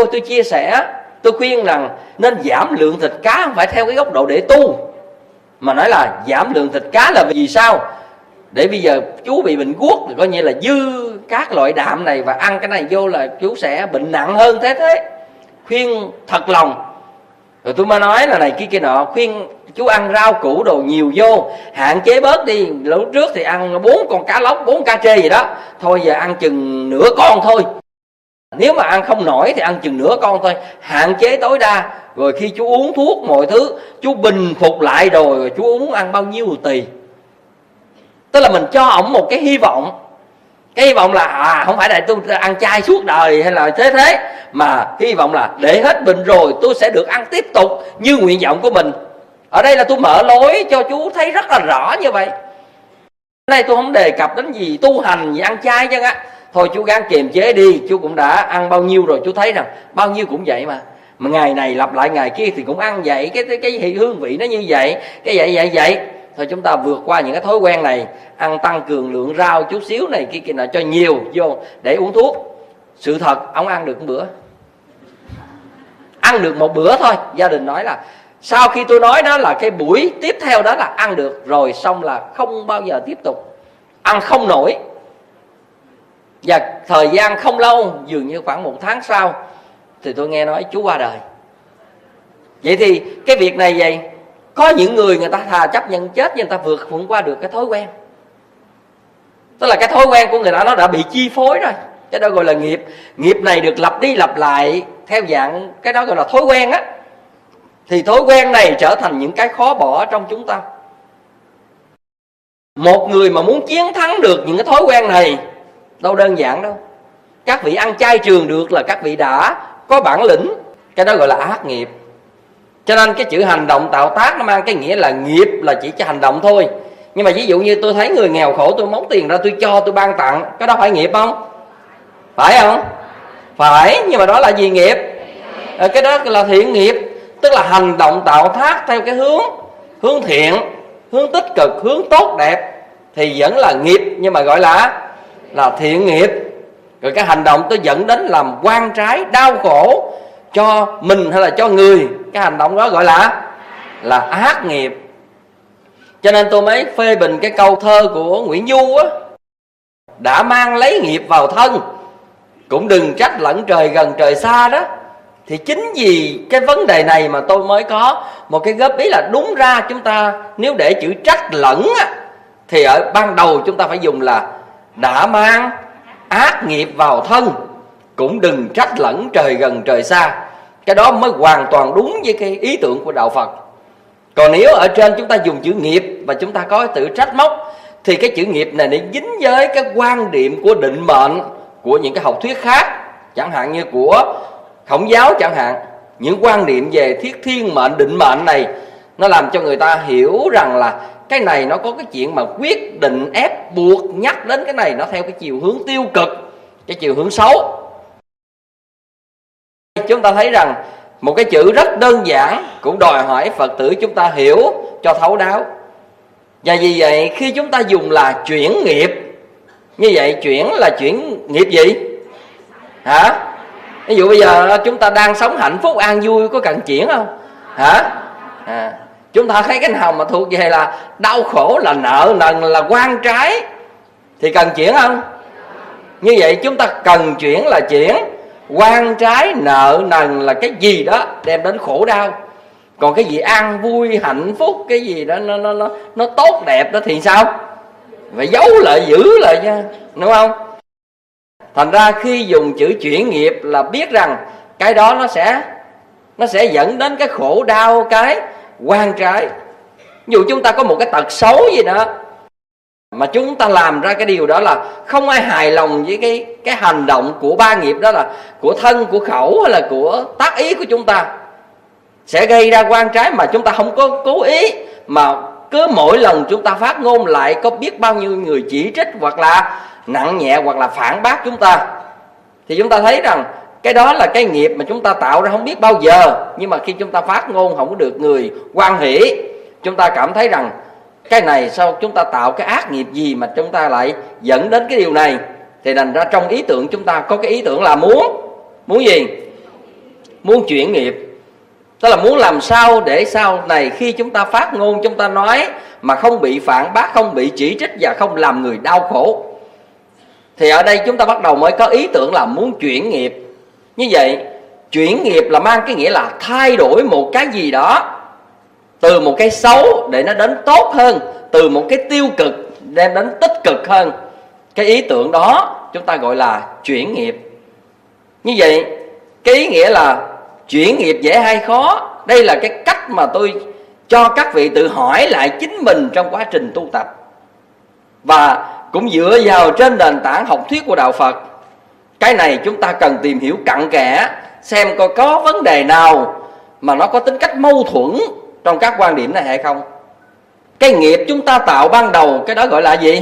tôi chia sẻ, tôi khuyên rằng nên giảm lượng thịt cá, không phải theo cái góc độ để tu, mà nói là giảm lượng thịt cá là vì sao? Để bây giờ chú bị bệnh guốc thì coi như là dư các loại đạm này, và ăn cái này vô là chú sẽ bệnh nặng hơn thế. Khuyên thật lòng. Rồi tôi mới nói là này kia nọ, khuyên chú ăn rau củ đồ nhiều vô, hạn chế bớt đi. Lúc trước thì ăn 4 con cá lóc, 4 cá trê gì đó, thôi giờ ăn chừng nửa con thôi. Nếu mà ăn không nổi thì ăn chừng nửa con thôi, hạn chế tối đa. Rồi khi chú uống thuốc mọi thứ, chú bình phục lại rồi chú uống ăn bao nhiêu tùy. Tức là mình cho ổng một cái hy vọng. Cái hy vọng là không phải là tôi ăn chay suốt đời hay là thế, mà hy vọng là để hết bệnh rồi tôi sẽ được ăn tiếp tục như nguyện vọng của mình. Ở đây là tôi mở lối cho chú thấy rất là rõ như vậy. Ở đây tôi không đề cập đến gì tu hành gì ăn chay chứ á. Thôi chú gắng kiềm chế đi, chú cũng đã ăn bao nhiêu rồi, chú thấy rằng bao nhiêu cũng vậy mà ngày này lặp lại ngày kia thì cũng ăn vậy, cái hương vị nó như vậy, cái vậy. Thôi chúng ta vượt qua những cái thói quen này, ăn tăng cường lượng rau chút xíu này kia nọ cho nhiều vô để uống thuốc. Sự thật ông ăn được một bữa, ăn được một bữa thôi. Gia đình nói là sau khi tôi nói đó là cái buổi tiếp theo đó là ăn được rồi, xong là không bao giờ tiếp tục, ăn không nổi. Và thời gian không lâu, dường như khoảng 1 tháng sau thì tôi nghe nói chú qua đời. Vậy thì cái việc này vậy, có những người ta thà chấp nhận chết nhưng người ta vượt qua được cái thói quen. Tức là cái thói quen của người ta nó đã bị chi phối rồi. Cái đó gọi là nghiệp. Nghiệp này được lặp đi lặp lại theo dạng, cái đó gọi là thói quen á. Thì thói quen này trở thành những cái khó bỏ trong chúng ta. Một người mà muốn chiến thắng được những cái thói quen này đâu đơn giản đâu. Các vị ăn chay trường được là các vị đã có bản lĩnh. Cái đó gọi là ác nghiệp. Cho nên cái chữ hành động tạo tác nó mang cái nghĩa là nghiệp là chỉ cho hành động thôi. Nhưng mà ví dụ như tôi thấy người nghèo khổ, tôi móc tiền ra tôi cho, tôi ban tặng, cái đó phải nghiệp không? Phải không? Phải, nhưng mà đó là gì nghiệp? Cái đó là thiện nghiệp. Tức là hành động tạo tác theo cái hướng thiện, hướng tích cực, hướng tốt đẹp thì vẫn là nghiệp, nhưng mà gọi là thiện nghiệp. Rồi cái hành động tôi dẫn đến làm oan trái, đau khổ cho mình hay là cho người, cái hành động đó gọi là ác nghiệp. Cho nên tôi mới phê bình cái câu thơ của Nguyễn Du á: đã mang lấy nghiệp vào thân, cũng đừng trách lẫn trời gần trời xa đó. Thì chính vì cái vấn đề này mà tôi mới có một cái góp ý là đúng ra chúng ta nếu để chữ trách lẫn á, thì ở ban đầu chúng ta phải dùng là đã mang ác nghiệp vào thân, cũng đừng trách lẫn trời gần trời xa. Cái đó mới hoàn toàn đúng với cái ý tưởng của đạo Phật. Còn nếu ở trên chúng ta dùng chữ nghiệp và chúng ta có tự trách móc, thì cái chữ nghiệp này nó dính với cái quan điểm của định mệnh của những cái học thuyết khác, chẳng hạn như của Khổng giáo chẳng hạn. Những quan niệm về thiết thiên mệnh, định mệnh này nó làm cho người ta hiểu rằng là cái này nó có cái chuyện mà quyết định ép buộc nhắc đến cái này, nó theo cái chiều hướng tiêu cực, cái chiều hướng xấu. Chúng ta thấy rằng một cái chữ rất đơn giản cũng đòi hỏi Phật tử chúng ta hiểu cho thấu đáo. Và vì vậy khi chúng ta dùng là chuyển nghiệp, như vậy chuyển là chuyển nghiệp gì? Hả? Ví dụ bây giờ chúng ta đang sống hạnh phúc an vui, có cần chuyển không? Hả? Chúng ta thấy cái nào mà thuộc về là đau khổ, là nợ nần, là oan trái thì cần chuyển không? Như vậy chúng ta cần chuyển là chuyển oan trái, nợ nần là cái gì đó đem đến khổ đau. Còn cái gì an vui, hạnh phúc, cái gì đó nó tốt đẹp đó thì sao? Phải giấu lại, giữ lại nha, đúng không? Thành ra khi dùng chữ chuyển nghiệp là biết rằng cái đó nó sẽ dẫn đến cái khổ đau, cái oan trái. Ví dụ chúng ta có một cái tật xấu gì đó mà chúng ta làm ra cái điều đó là không ai hài lòng với cái hành động của ba nghiệp đó, là của thân, của khẩu hay là của tác ý của chúng ta, sẽ gây ra oan trái mà chúng ta không có cố ý, mà cứ mỗi lần chúng ta phát ngôn lại có biết bao nhiêu người chỉ trích hoặc là nặng nhẹ hoặc là phản bác chúng ta. Thì chúng ta thấy rằng cái đó là cái nghiệp mà chúng ta tạo ra không biết bao giờ. Nhưng mà khi chúng ta phát ngôn không có được người hoan hỷ, chúng ta cảm thấy rằng cái này sao chúng ta tạo cái ác nghiệp gì mà chúng ta lại dẫn đến cái điều này. Thì thành ra trong ý tưởng chúng ta có cái ý tưởng là muốn gì? muốn chuyển nghiệp. Tức là muốn làm sao để sau này khi chúng ta phát ngôn, chúng ta nói mà không bị phản bác, không bị chỉ trích và không làm người đau khổ. Thì ở đây chúng ta bắt đầu mới có ý tưởng là muốn chuyển nghiệp. Như vậy chuyển nghiệp là mang cái nghĩa là thay đổi một cái gì đó, từ một cái xấu để nó đến tốt hơn, từ một cái tiêu cực đem đến tích cực hơn. Cái ý tưởng đó chúng ta gọi là chuyển nghiệp. Như vậy cái ý nghĩa là chuyển nghiệp dễ hay khó, đây là cái cách mà tôi cho các vị tự hỏi lại chính mình trong quá trình tu tập. Và cũng dựa vào trên nền tảng học thuyết của Đạo Phật, cái này chúng ta cần tìm hiểu cặn kẽ, xem coi có vấn đề nào mà nó có tính cách mâu thuẫn trong các quan điểm này hay không. Cái nghiệp chúng ta tạo ban đầu, cái đó gọi là gì?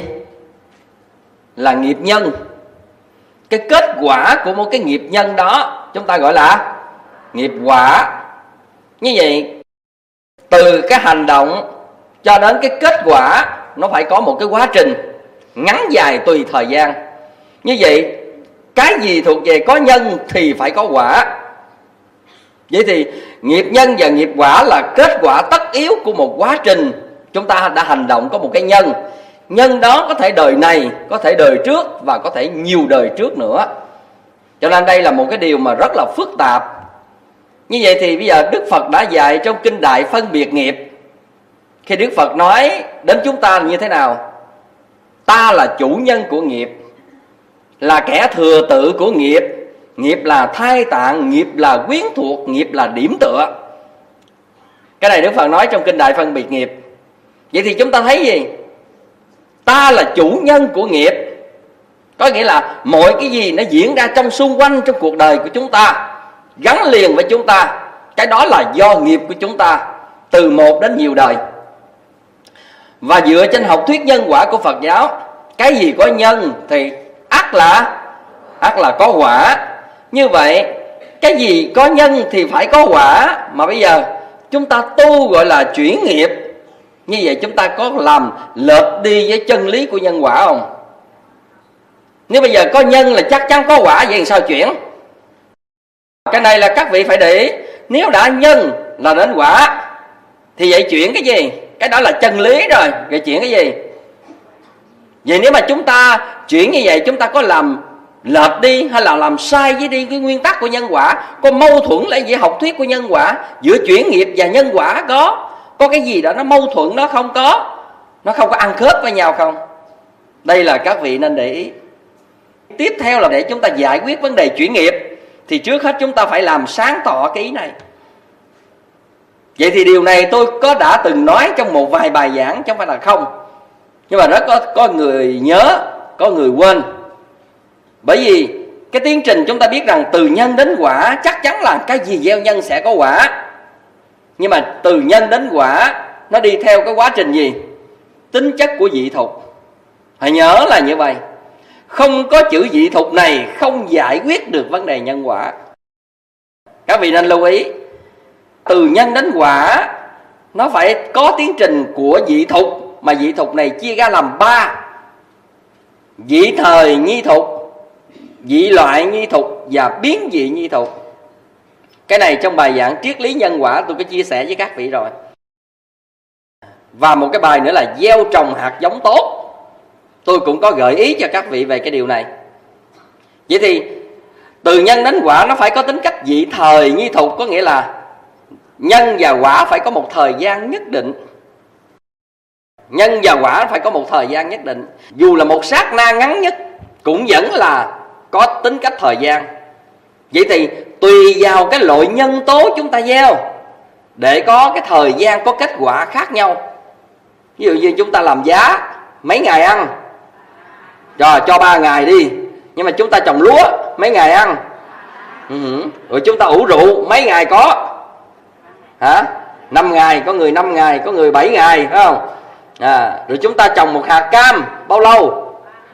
Là nghiệp nhân. Cái kết quả của một cái nghiệp nhân đó chúng ta gọi là nghiệp quả. Như vậy từ cái hành động cho đến cái kết quả nó phải có một cái quá trình ngắn dài tùy thời gian. Như vậy cái gì thuộc về có nhân thì phải có quả. Vậy thì nghiệp nhân và nghiệp quả là kết quả tất yếu của một quá trình chúng ta đã hành động có một cái nhân. Nhân đó có thể đời này, có thể đời trước và có thể nhiều đời trước nữa. Cho nên đây là một cái điều mà rất là phức tạp. Như vậy thì bây giờ Đức Phật đã dạy trong Kinh Đại Phân Biệt Nghiệp. Khi Đức Phật nói đến chúng ta như thế nào? Ta là chủ nhân của nghiệp, là kẻ thừa tự của nghiệp. Nghiệp là thai tạng, nghiệp là quyến thuộc, nghiệp là điểm tựa. Cái này Đức Phật nói trong Kinh Đại Phân Biệt Nghiệp. Vậy thì chúng ta thấy gì? Ta là chủ nhân của nghiệp, có nghĩa là mọi cái gì nó diễn ra trong xung quanh trong cuộc đời của chúng ta, gắn liền với chúng ta, cái đó là do nghiệp của chúng ta từ một đến nhiều đời. Và dựa trên học thuyết nhân quả của Phật giáo, cái gì có nhân thì ắt là có quả. Như vậy cái gì có nhân thì phải có quả. Mà bây giờ chúng ta tu gọi là chuyển nghiệp, như vậy chúng ta có làm lệch đi với chân lý của nhân quả không? Nếu bây giờ có nhân là chắc chắn có quả, vậy sao chuyển? Cái này là các vị phải để ý. Nếu đã nhân là đến quả thì vậy chuyển cái gì? Cái đó là chân lý rồi, vậy chuyển cái gì? Vậy nếu mà chúng ta chuyển như vậy, chúng ta có làm lệch đi hay là làm sai với đi cái nguyên tắc của nhân quả, có mâu thuẫn lại với học thuyết của nhân quả, giữa chuyển nghiệp và nhân quả có cái gì đó nó mâu thuẫn, nó không có, nó không có ăn khớp với nhau không? Đây là các vị nên để ý. Tiếp theo là để chúng ta giải quyết vấn đề chuyển nghiệp thì trước hết chúng ta phải làm sáng tỏ cái ý này. Vậy thì điều này tôi đã từng nói trong một vài bài giảng, chứ không phải là không. Nhưng mà nó có người nhớ, có người quên. Bởi vì cái tiến trình chúng ta biết rằng từ nhân đến quả chắc chắn là cái gì gieo nhân sẽ có quả. Nhưng mà từ nhân đến quả nó đi theo cái quá trình gì? Tính chất của dị thục. Hãy nhớ là như vậy. Không có chữ dị thục này không giải quyết được vấn đề nhân quả. Các vị nên lưu ý, từ nhân đến quả nó phải có tiến trình của dị thục, mà dị thục này chia ra làm 3: dị thời nhi thục, dị loại nhi thục và biến dị nhi thục. Cái này trong bài giảng triết lý nhân quả tôi có chia sẻ với các vị rồi. Và một cái bài nữa là gieo trồng hạt giống tốt, tôi cũng có gợi ý cho các vị về cái điều này. Vậy thì từ nhân đến quả nó phải có tính cách dị thời nhi thục, có nghĩa là nhân và quả phải có một thời gian nhất định. Nhân và quả phải có một thời gian nhất định. Dù là một sát na ngắn nhất cũng vẫn là có tính cách thời gian. Vậy thì tùy vào cái loại nhân tố chúng ta gieo để có cái thời gian, có kết quả khác nhau. Ví dụ như chúng ta làm giá mấy ngày ăn, rồi cho 3 ngày đi. Nhưng mà chúng ta trồng lúa mấy ngày ăn, rồi chúng ta ủ rượu mấy ngày có? 5 ngày, có người 5 ngày, có người 7 ngày, phải không? Rồi chúng ta trồng một hạt cam bao lâu?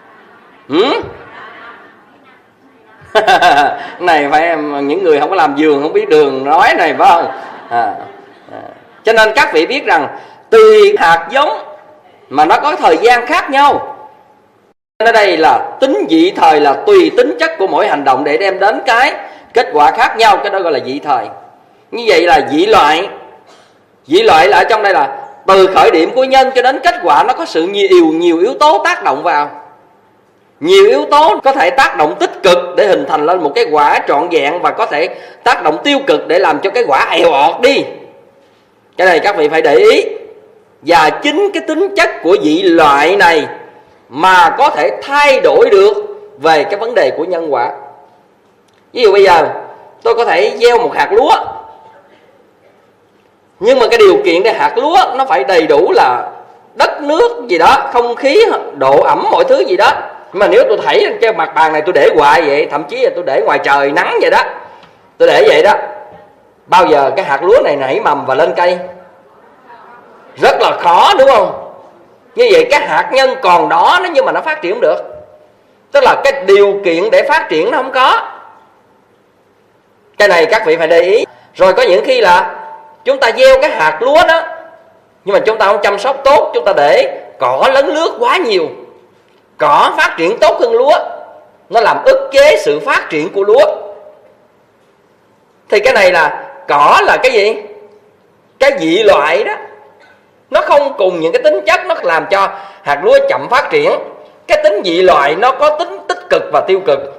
Này phải những người không có làm vườn không biết đường nói này, phải không? Cho nên các vị biết rằng tùy hạt giống mà nó có thời gian khác nhau. Ở đây là tính dị thời là tùy tính chất của mỗi hành động để đem đến cái kết quả khác nhau, cái đó gọi là dị thời. Như vậy là dị loại. Dị loại là ở trong đây là từ khởi điểm của nhân cho đến kết quả nó có sự nhiều yếu tố tác động vào. Nhiều yếu tố có thể tác động tích cực để hình thành lên một cái quả trọn vẹn, và có thể tác động tiêu cực để làm cho cái quả èo ọt đi. Cái này các vị phải để ý. Và chính cái tính chất của dị loại này mà có thể thay đổi được về cái vấn đề của nhân quả. Ví dụ bây giờ tôi có thể gieo một hạt lúa, nhưng mà cái điều kiện để hạt lúa nó phải đầy đủ là đất nước gì đó, không khí, độ ẩm, mọi thứ gì đó. Nhưng mà nếu tôi thảy trên cái mặt bàn này, tôi để hoài vậy, thậm chí là tôi để ngoài trời nắng vậy đó, tôi để vậy đó, bao giờ cái hạt lúa này nảy mầm và lên cây? Rất là khó, đúng không? Như vậy cái hạt nhân còn đó, nhưng mà nó phát triển không được. Tức là cái điều kiện để phát triển nó không có. Cái này các vị phải để ý. Rồi có những khi là chúng ta gieo cái hạt lúa đó, nhưng mà chúng ta không chăm sóc tốt, chúng ta để cỏ lấn lướt quá nhiều, cỏ phát triển tốt hơn lúa, nó làm ức chế sự phát triển của lúa. Thì cái này là cỏ là cái gì? Cái dị loại đó. Nó không cùng những cái tính chất, nó làm cho hạt lúa chậm phát triển. Cái tính dị loại nó có tính tích cực và tiêu cực.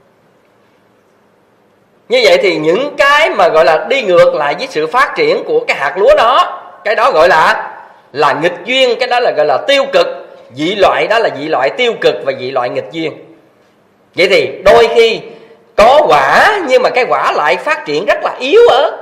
Như vậy thì những cái mà gọi là đi ngược lại với sự phát triển của cái hạt lúa đó, cái đó gọi là nghịch duyên, cái đó là gọi là tiêu cực. Dị loại đó là dị loại tiêu cực và dị loại nghịch duyên. Vậy thì đôi khi có quả, nhưng mà cái quả lại phát triển rất là yếu ớt.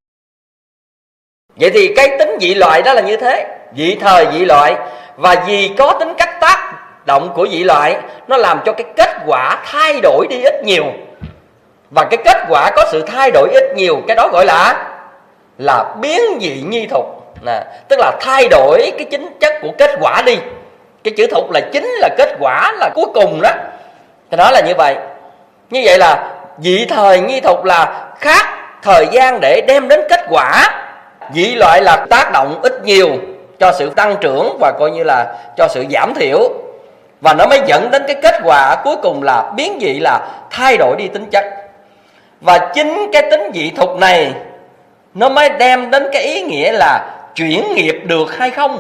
Vậy thì cái tính dị loại đó là như thế. Dị thời dị loại. Và vì có tính cách tác động của dị loại, nó làm cho cái kết quả thay đổi đi ít nhiều. Và cái kết quả có sự thay đổi ít nhiều, cái đó gọi là biến dị nhi thục. Tức là thay đổi cái chính chất của kết quả đi. Cái chữ thục là chính là kết quả, là cuối cùng đó. Cái đó là như vậy. Như vậy là dị thời nhi thục là khác thời gian để đem đến kết quả. Dị loại là tác động ít nhiều cho sự tăng trưởng và coi như là cho sự giảm thiểu, và nó mới dẫn đến cái kết quả cuối cùng là biến dị, là thay đổi đi tính chất. Và chính cái tính dị thục này nó mới đem đến cái ý nghĩa là chuyển nghiệp được hay không.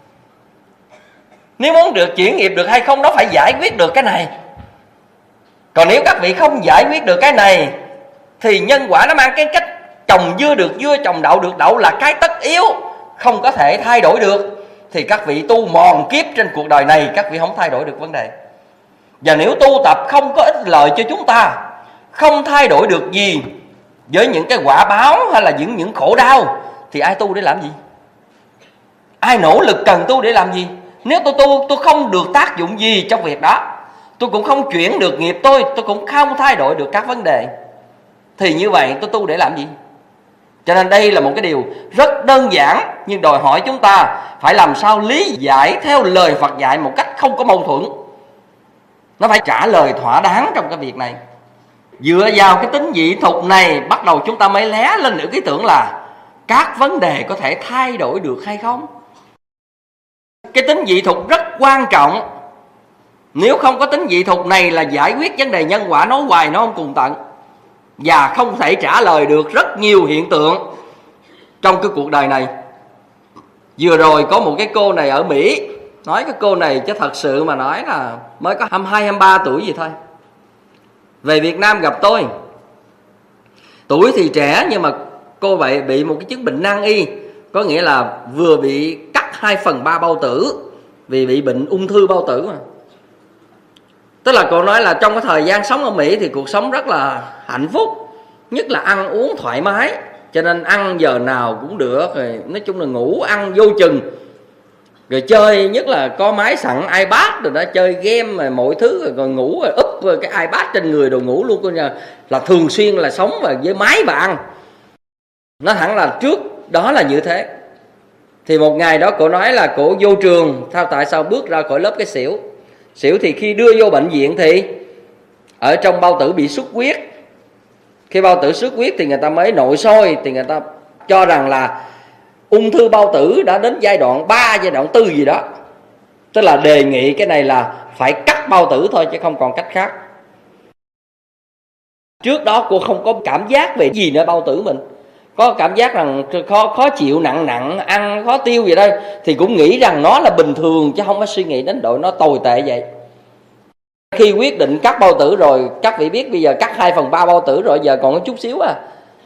Nếu muốn được chuyển nghiệp được hay không, nó phải giải quyết được cái này. Còn nếu các vị không giải quyết được cái này thì nhân quả nó mang cái cách trồng dưa được dưa, trồng đậu được đậu là cái tất yếu, không có thể thay đổi được. Thì các vị tu mòn kiếp trên cuộc đời này, các vị không thay đổi được vấn đề. Và nếu tu tập không có ích lợi cho chúng ta, không thay đổi được gì với những cái quả báo hay là những khổ đau, thì ai tu để làm gì? Ai nỗ lực cần tu để làm gì? Nếu tôi tu, tôi không được tác dụng gì trong việc đó, tôi cũng không chuyển được nghiệp tôi cũng không thay đổi được các vấn đề, thì như vậy tôi tu để làm gì? Cho nên đây là một cái điều rất đơn giản, nhưng đòi hỏi chúng ta phải làm sao lý giải theo lời Phật dạy một cách không có mâu thuẫn. Nó phải trả lời thỏa đáng trong cái việc này. Dựa vào cái tính dị thục này, bắt đầu chúng ta mới lé lên được ý tưởng là các vấn đề có thể thay đổi được hay không. Cái tính dị thục rất quan trọng. Nếu không có tính dị thục này là giải quyết vấn đề nhân quả nói hoài nó không cùng tận, và không thể trả lời được rất nhiều hiện tượng trong cái cuộc đời này. Vừa rồi có một cái cô này ở Mỹ, nói cái cô này chứ thật sự mà nói là mới có 22, 23 tuổi gì thôi, về Việt Nam gặp tôi. Tuổi thì trẻ, nhưng mà cô vậy bị một cái chứng bệnh nan y, có nghĩa là vừa bị cắt 2/3 bao tử vì bị bệnh ung thư bao tử mà. Tức là cô nói là trong cái thời gian sống ở Mỹ thì cuộc sống rất là hạnh phúc, nhất là ăn uống thoải mái, cho nên ăn giờ nào cũng được, rồi nói chung là ngủ ăn vô chừng, rồi chơi, nhất là có máy sẵn iPad rồi đó, chơi game rồi mọi thứ, rồi ngủ rồi úp rồi cái iPad trên người đồ ngủ luôn, coi như là thường xuyên là sống với máy và ăn. Nó hẳn là trước đó là như thế. Thì một ngày đó cô nói là cô vô trường, tại sao bước ra khỏi lớp cái xỉu. Xỉu thì khi đưa vô bệnh viện thì ở trong bao tử bị xuất huyết. Khi bao tử xuất huyết thì người ta mới nội soi, thì người ta cho rằng là ung thư bao tử đã đến giai đoạn 3, giai đoạn 4 gì đó. Tức là đề nghị cái này là phải cắt bao tử thôi chứ không còn cách khác. Trước đó cô không có cảm giác về gì nữa bao tử mình, có cảm giác rằng khó chịu, nặng, ăn khó tiêu gì đây, thì cũng nghĩ rằng nó là bình thường, chứ không có suy nghĩ đến độ nó tồi tệ vậy. Khi quyết định cắt bao tử rồi, các vị biết bây giờ cắt 2/3 bao tử rồi, giờ còn có chút xíu à.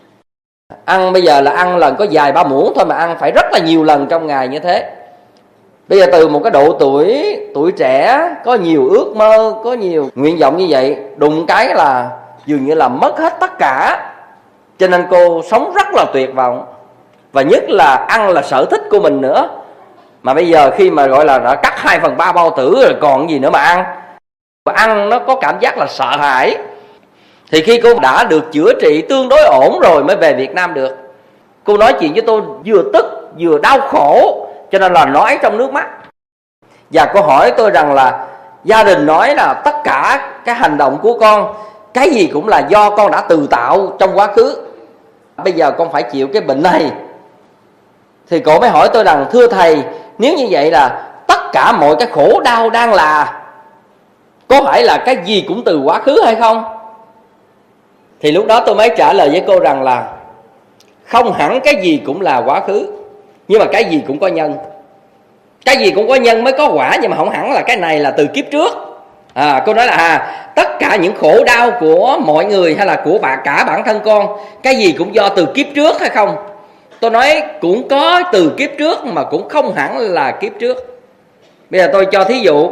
Ăn bây giờ là ăn lần có vài ba muỗng thôi, mà ăn phải rất là nhiều lần trong ngày như thế. Bây giờ từ một cái độ tuổi trẻ, có nhiều ước mơ, có nhiều nguyện vọng như vậy, đụng cái là dường như là mất hết tất cả. Cho nên cô sống rất là tuyệt vọng. Và nhất là ăn là sở thích của mình nữa. Mà bây giờ khi mà gọi là đã cắt 2/3 bao tử rồi còn gì nữa mà ăn. Và ăn nó có cảm giác là sợ hãi. Thì khi cô đã được chữa trị tương đối ổn rồi mới về Việt Nam được. Cô nói chuyện với tôi vừa tức vừa đau khổ, cho nên là nói trong nước mắt. Và cô hỏi tôi rằng là gia đình nói là tất cả cái hành động của con, cái gì cũng là do con đã tự tạo trong quá khứ, bây giờ con phải chịu cái bệnh này. Thì cô mới hỏi tôi rằng thưa thầy, nếu như vậy là tất cả mọi cái khổ đau đang là, có phải là cái gì cũng từ quá khứ hay không? Thì lúc đó tôi mới trả lời với cô rằng là không hẳn cái gì cũng là quá khứ, nhưng mà cái gì cũng có nhân. Cái gì cũng có nhân mới có quả, nhưng mà không hẳn là cái này là từ kiếp trước. Cô nói là tất cả những khổ đau của mọi người hay là của cả bản thân con, cái gì cũng do từ kiếp trước hay không? Tôi nói cũng có từ kiếp trước mà cũng không hẳn là kiếp trước. Bây giờ tôi cho thí dụ.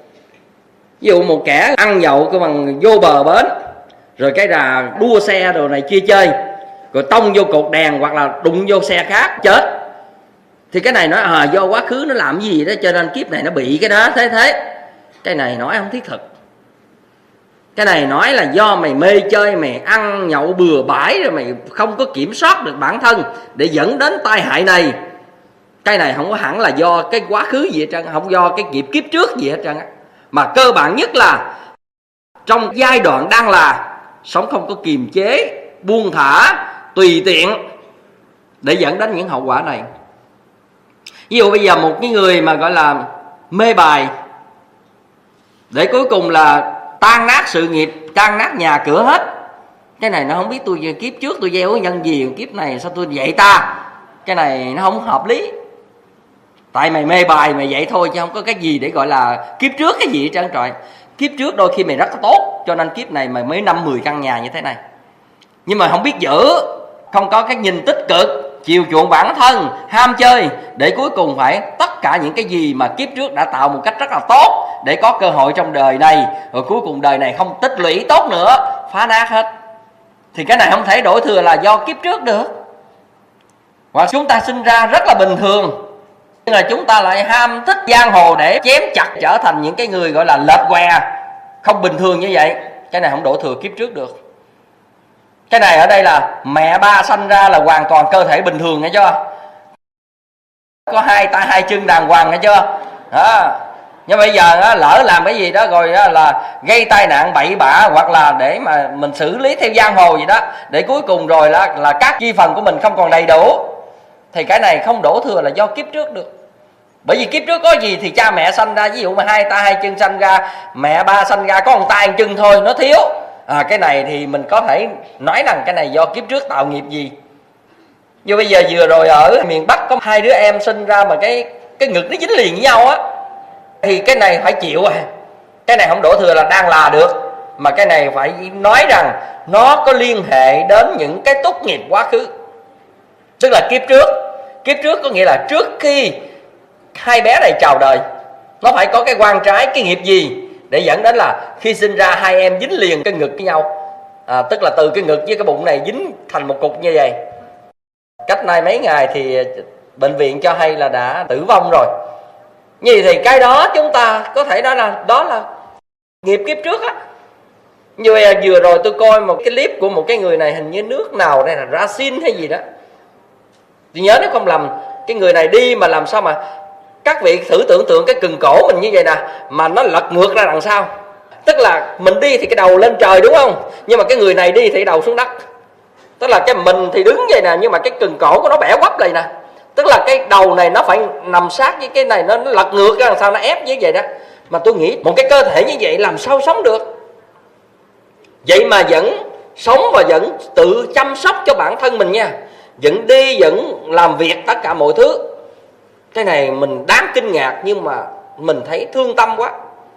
Ví dụ một kẻ ăn nhậu cái bằng vô bờ bến, rồi cái là đua xe đồ này kia chơi, rồi tông vô cột đèn hoặc là đụng vô xe khác chết. Thì cái này nói do quá khứ nó làm gì đó cho nên kiếp này nó bị cái đó thế. Cái này nói không thiết thực. Cái này nói là do mày mê chơi, mày ăn nhậu bừa bãi, rồi mày không có kiểm soát được bản thân để dẫn đến tai hại này. Cái này không có hẳn là do cái quá khứ gì hết trơn, không do cái nghiệp kiếp trước gì hết trơn á. Mà cơ bản nhất là trong giai đoạn đang là sống không có kiềm chế, buông thả, tùy tiện để dẫn đến những hậu quả này. Ví dụ bây giờ một cái người mà gọi là mê bài, để cuối cùng là tan nát sự nghiệp, tan nát nhà cửa hết. Cái này nó không biết tôi kiếp trước tôi gieo nhân gì, kiếp này sao tôi vậy ta? Cái này nó không hợp lý. Tại mày mê bài mày vậy thôi, chứ không có cái gì để gọi là kiếp trước cái gì hết trơn trọi. Kiếp trước đôi khi mày rất là tốt, cho nên kiếp này mày mới 5-10 căn nhà như thế này. Nhưng mà không biết giữ, không có cái nhìn tích cực, chiều chuộng bản thân, ham chơi, để cuối cùng phải tất cả những cái gì mà kiếp trước đã tạo một cách rất là tốt để có cơ hội trong đời này, rồi cuối cùng đời này không tích lũy tốt nữa, phá nát hết. Thì cái này không thể đổ thừa là do kiếp trước được. Và chúng ta sinh ra rất là bình thường, nhưng là chúng ta lại ham thích giang hồ để chém chặt, trở thành những cái người gọi là lệch què, không bình thường như vậy. Cái này không đổ thừa kiếp trước được. Cái này ở đây là mẹ ba sanh ra là hoàn toàn cơ thể bình thường, nghe chưa? Có hai tay hai chân đàng hoàng, nghe chưa? Nhưng bây giờ lỡ làm cái gì đó rồi là gây tai nạn bậy bạ, hoặc là để mà mình xử lý theo giang hồ gì đó, để cuối cùng rồi là các chi phần của mình không còn đầy đủ, thì cái này không đổ thừa là do kiếp trước được. Bởi vì kiếp trước có gì thì cha mẹ sanh ra, ví dụ mà hai tay hai chân sanh ra, mẹ ba sanh ra có một tay một chân thôi, nó thiếu. Cái này thì mình có thể nói rằng cái này do kiếp trước tạo nghiệp gì. Như bây giờ vừa rồi ở miền Bắc có hai đứa em sinh ra mà cái ngực nó dính liền với nhau á, thì cái này phải chịu à. Cái này không đổ thừa là đang là được, mà cái này phải nói rằng nó có liên hệ đến những cái tốt nghiệp quá khứ, tức là kiếp trước. Kiếp trước có nghĩa là trước khi hai bé này chào đời, nó phải có cái quan trái, cái nghiệp gì để dẫn đến là khi sinh ra hai em dính liền cái ngực với nhau. Tức là từ cái ngực với cái bụng này dính thành một cục như vậy. Cách nay mấy ngày thì bệnh viện cho hay là đã tử vong rồi. Như vậy thì cái đó chúng ta có thể nói là đó là nghiệp kiếp trước á. Như vậy vừa rồi tôi coi một cái clip của một cái người này, hình như nước nào đây là Brazil hay gì đó, tôi nhớ nếu không lầm, cái người này đi mà làm sao mà các vị thử tưởng tượng cái cần cổ mình như vậy nè, mà nó lật ngược ra đằng sau. Tức là mình đi thì cái đầu lên trời đúng không, nhưng mà cái người này đi thì cái đầu xuống đất. Tức là cái mình thì đứng vậy nè, nhưng mà cái cần cổ của nó bẻ quắp này nè. Tức là cái đầu này nó phải nằm sát với cái này, nó lật ngược ra đằng sau, nó ép như vậy đó. Mà tôi nghĩ một cái cơ thể như vậy làm sao sống được. Vậy mà vẫn sống và vẫn tự chăm sóc cho bản thân mình nha, vẫn đi vẫn làm việc tất cả mọi thứ. Cái này mình đáng kinh ngạc, nhưng mà mình thấy thương tâm quá.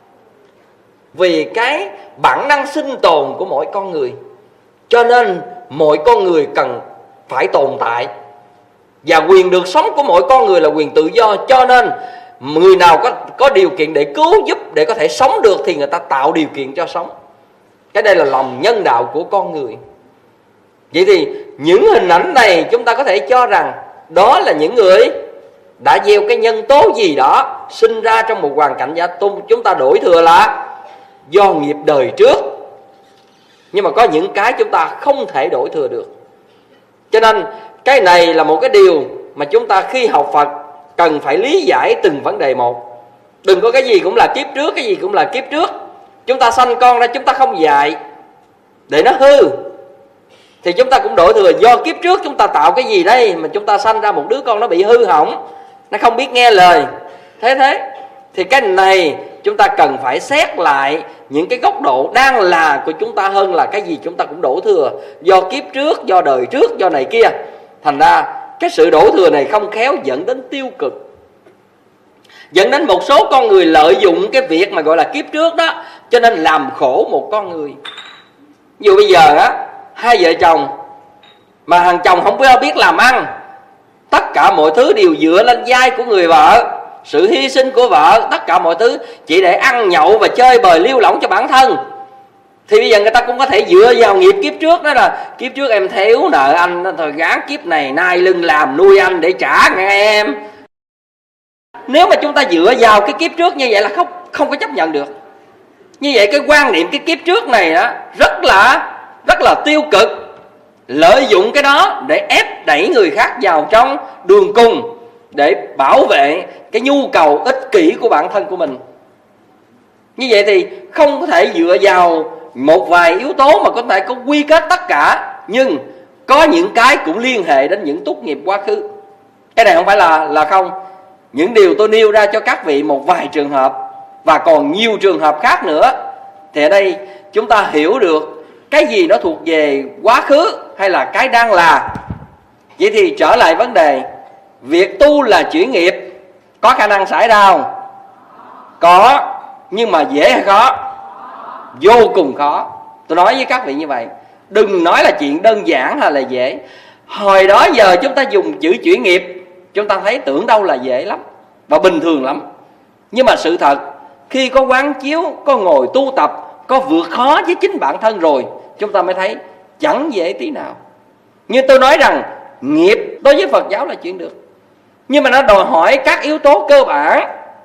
Vì cái bản năng sinh tồn của mỗi con người, cho nên mỗi con người cần phải tồn tại. Và quyền được sống của mỗi con người là quyền tự do. Cho nên người nào có điều kiện để cứu giúp, để có thể sống được, thì người ta tạo điều kiện cho sống. Cái đây là lòng nhân đạo của con người. Vậy thì những hình ảnh này chúng ta có thể cho rằng đó là những người đã gieo cái nhân tố gì đó, sinh ra trong một hoàn cảnh giả tung. Chúng ta đổi thừa là do nghiệp đời trước. Nhưng mà có những cái chúng ta không thể đổi thừa được. Cho nên cái này là một cái điều mà chúng ta khi học Phật cần phải lý giải từng vấn đề một. Đừng có cái gì cũng là kiếp trước, cái gì cũng là kiếp trước. Chúng ta sanh con ra chúng ta không dạy để nó hư, thì chúng ta cũng đổi thừa do kiếp trước chúng ta tạo cái gì đây mà chúng ta sanh ra một đứa con nó bị hư hỏng, nó không biết nghe lời. Thế thì cái này chúng ta cần phải xét lại những cái góc độ đang là của chúng ta, hơn là cái gì chúng ta cũng đổ thừa do kiếp trước, do đời trước, do này kia. Thành ra cái sự đổ thừa này không khéo dẫn đến tiêu cực, dẫn đến một số con người lợi dụng cái việc mà gọi là kiếp trước đó, cho nên làm khổ một con người. Ví dụ bây giờ á, hai vợ chồng mà thằng chồng không biết làm ăn, tất cả mọi thứ đều dựa lên vai của người vợ, sự hy sinh của vợ, tất cả mọi thứ chỉ để ăn nhậu và chơi bời liêu lỏng cho bản thân. Thì bây giờ người ta cũng có thể dựa vào nghiệp kiếp trước đó, là kiếp trước em thiếu nợ anh, thôi gán kiếp này nai lưng làm nuôi anh để trả nghe em. Nếu mà chúng ta dựa vào cái kiếp trước như vậy là không có chấp nhận được. Như vậy cái quan niệm cái kiếp trước này đó rất là tiêu cực, lợi dụng cái đó để ép đẩy người khác vào trong đường cùng, để bảo vệ cái nhu cầu ích kỷ của bản thân của mình. Như vậy thì không có thể dựa vào một vài yếu tố mà có thể có quy kết tất cả, nhưng có những cái cũng liên hệ đến những túc nghiệp quá khứ. Cái này không phải là không. Những điều tôi nêu ra cho các vị một vài trường hợp, và còn nhiều trường hợp khác nữa. Thì ở đây chúng ta hiểu được cái gì nó thuộc về quá khứ hay là cái đang là. Vậy thì trở lại vấn đề, việc tu là chuyển nghiệp có khả năng xảy ra không? Có. Nhưng mà dễ hay khó? Vô cùng khó. Tôi nói với các vị như vậy. Đừng nói là chuyện đơn giản hay là dễ. Hồi đó giờ chúng ta dùng chữ chuyển nghiệp, chúng ta thấy tưởng đâu là dễ lắm và bình thường lắm. Nhưng mà sự thật, khi có quán chiếu, có ngồi tu tập, có vượt khó với chính bản thân rồi, chúng ta mới thấy chẳng dễ tí nào. Như tôi nói rằng nghiệp đối với Phật giáo là chuyện được, nhưng mà nó đòi hỏi các yếu tố cơ bản.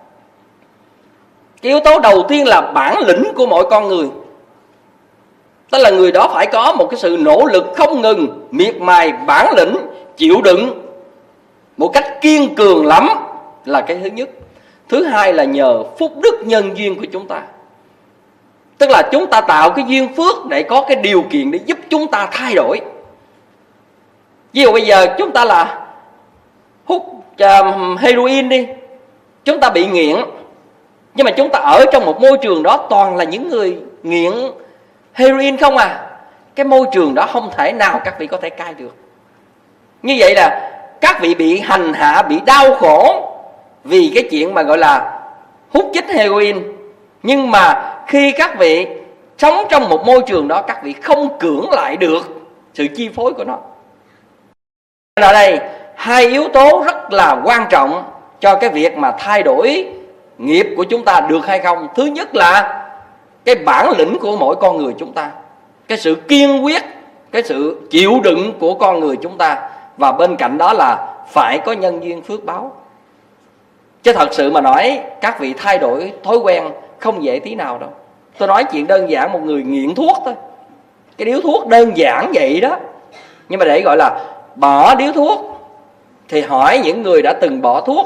Cái yếu tố đầu tiên là bản lĩnh của mỗi con người. Tức là người đó phải có một cái sự nỗ lực không ngừng, miệt mài bản lĩnh, chịu đựng một cách kiên cường lắm, là cái thứ nhất. Thứ hai là nhờ phúc đức nhân duyên của chúng ta. Tức là chúng ta tạo cái duyên phước để có cái điều kiện để giúp chúng ta thay đổi. Ví dụ bây giờ chúng ta là hút heroin đi, chúng ta bị nghiện, nhưng mà chúng ta ở trong một môi trường đó toàn là những người nghiện heroin không à. Cái môi trường đó không thể nào các vị có thể cai được. Như vậy là các vị bị hành hạ, bị đau khổ vì cái chuyện mà gọi là hút chích heroin. Nhưng mà khi các vị sống trong một môi trường đó, các vị không cưỡng lại được sự chi phối của nó. Ở đây hai yếu tố rất là quan trọng cho cái việc mà thay đổi nghiệp của chúng ta được hay không. Thứ nhất là cái bản lĩnh của mỗi con người chúng ta, cái sự kiên quyết, cái sự chịu đựng của con người chúng ta. Và bên cạnh đó là phải có nhân duyên phước báo. Chứ thật sự mà nói, các vị thay đổi thói quen không dễ tí nào đâu. Tôi nói chuyện đơn giản, một người nghiện thuốc thôi, cái điếu thuốc đơn giản vậy đó. Nhưng mà để gọi là bỏ điếu thuốc thì hỏi những người đã từng bỏ thuốc,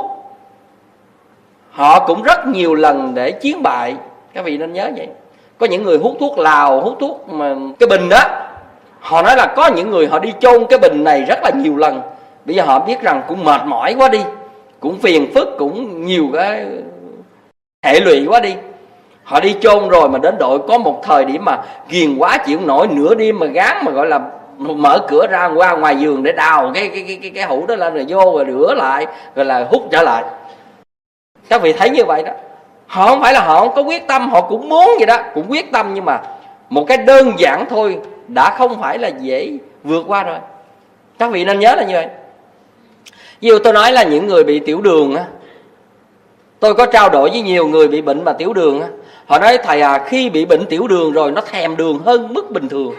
họ cũng rất nhiều lần để chiến bại. Các vị nên nhớ vậy. Có những người hút thuốc lào, hút thuốc mà cái bình đó, họ nói là có những người họ đi chôn cái bình này rất là nhiều lần. Bây giờ họ biết rằng cũng mệt mỏi quá đi, cũng phiền phức, cũng nhiều cái hệ lụy quá đi, Họ đi chôn rồi mà đến đội có một thời điểm mà ghiền quá chịu nổi, nửa đêm mà gán mà gọi là mở cửa ra qua ngoài giường để đào cái hũ đó lên rồi vô rồi rửa lại rồi là hút trở lại. Các vị thấy như vậy đó. Họ không phải là họ không có quyết tâm, họ cũng muốn vậy đó, cũng quyết tâm, nhưng mà một cái đơn giản thôi đã không phải là dễ vượt qua rồi. Các vị nên nhớ là như vậy. Ví dụ tôi nói là những người bị tiểu đường á, tôi có trao đổi với nhiều người bị bệnh mà tiểu đường á, họ nói thầy à, khi bị bệnh tiểu đường rồi nó thèm đường hơn mức bình thường.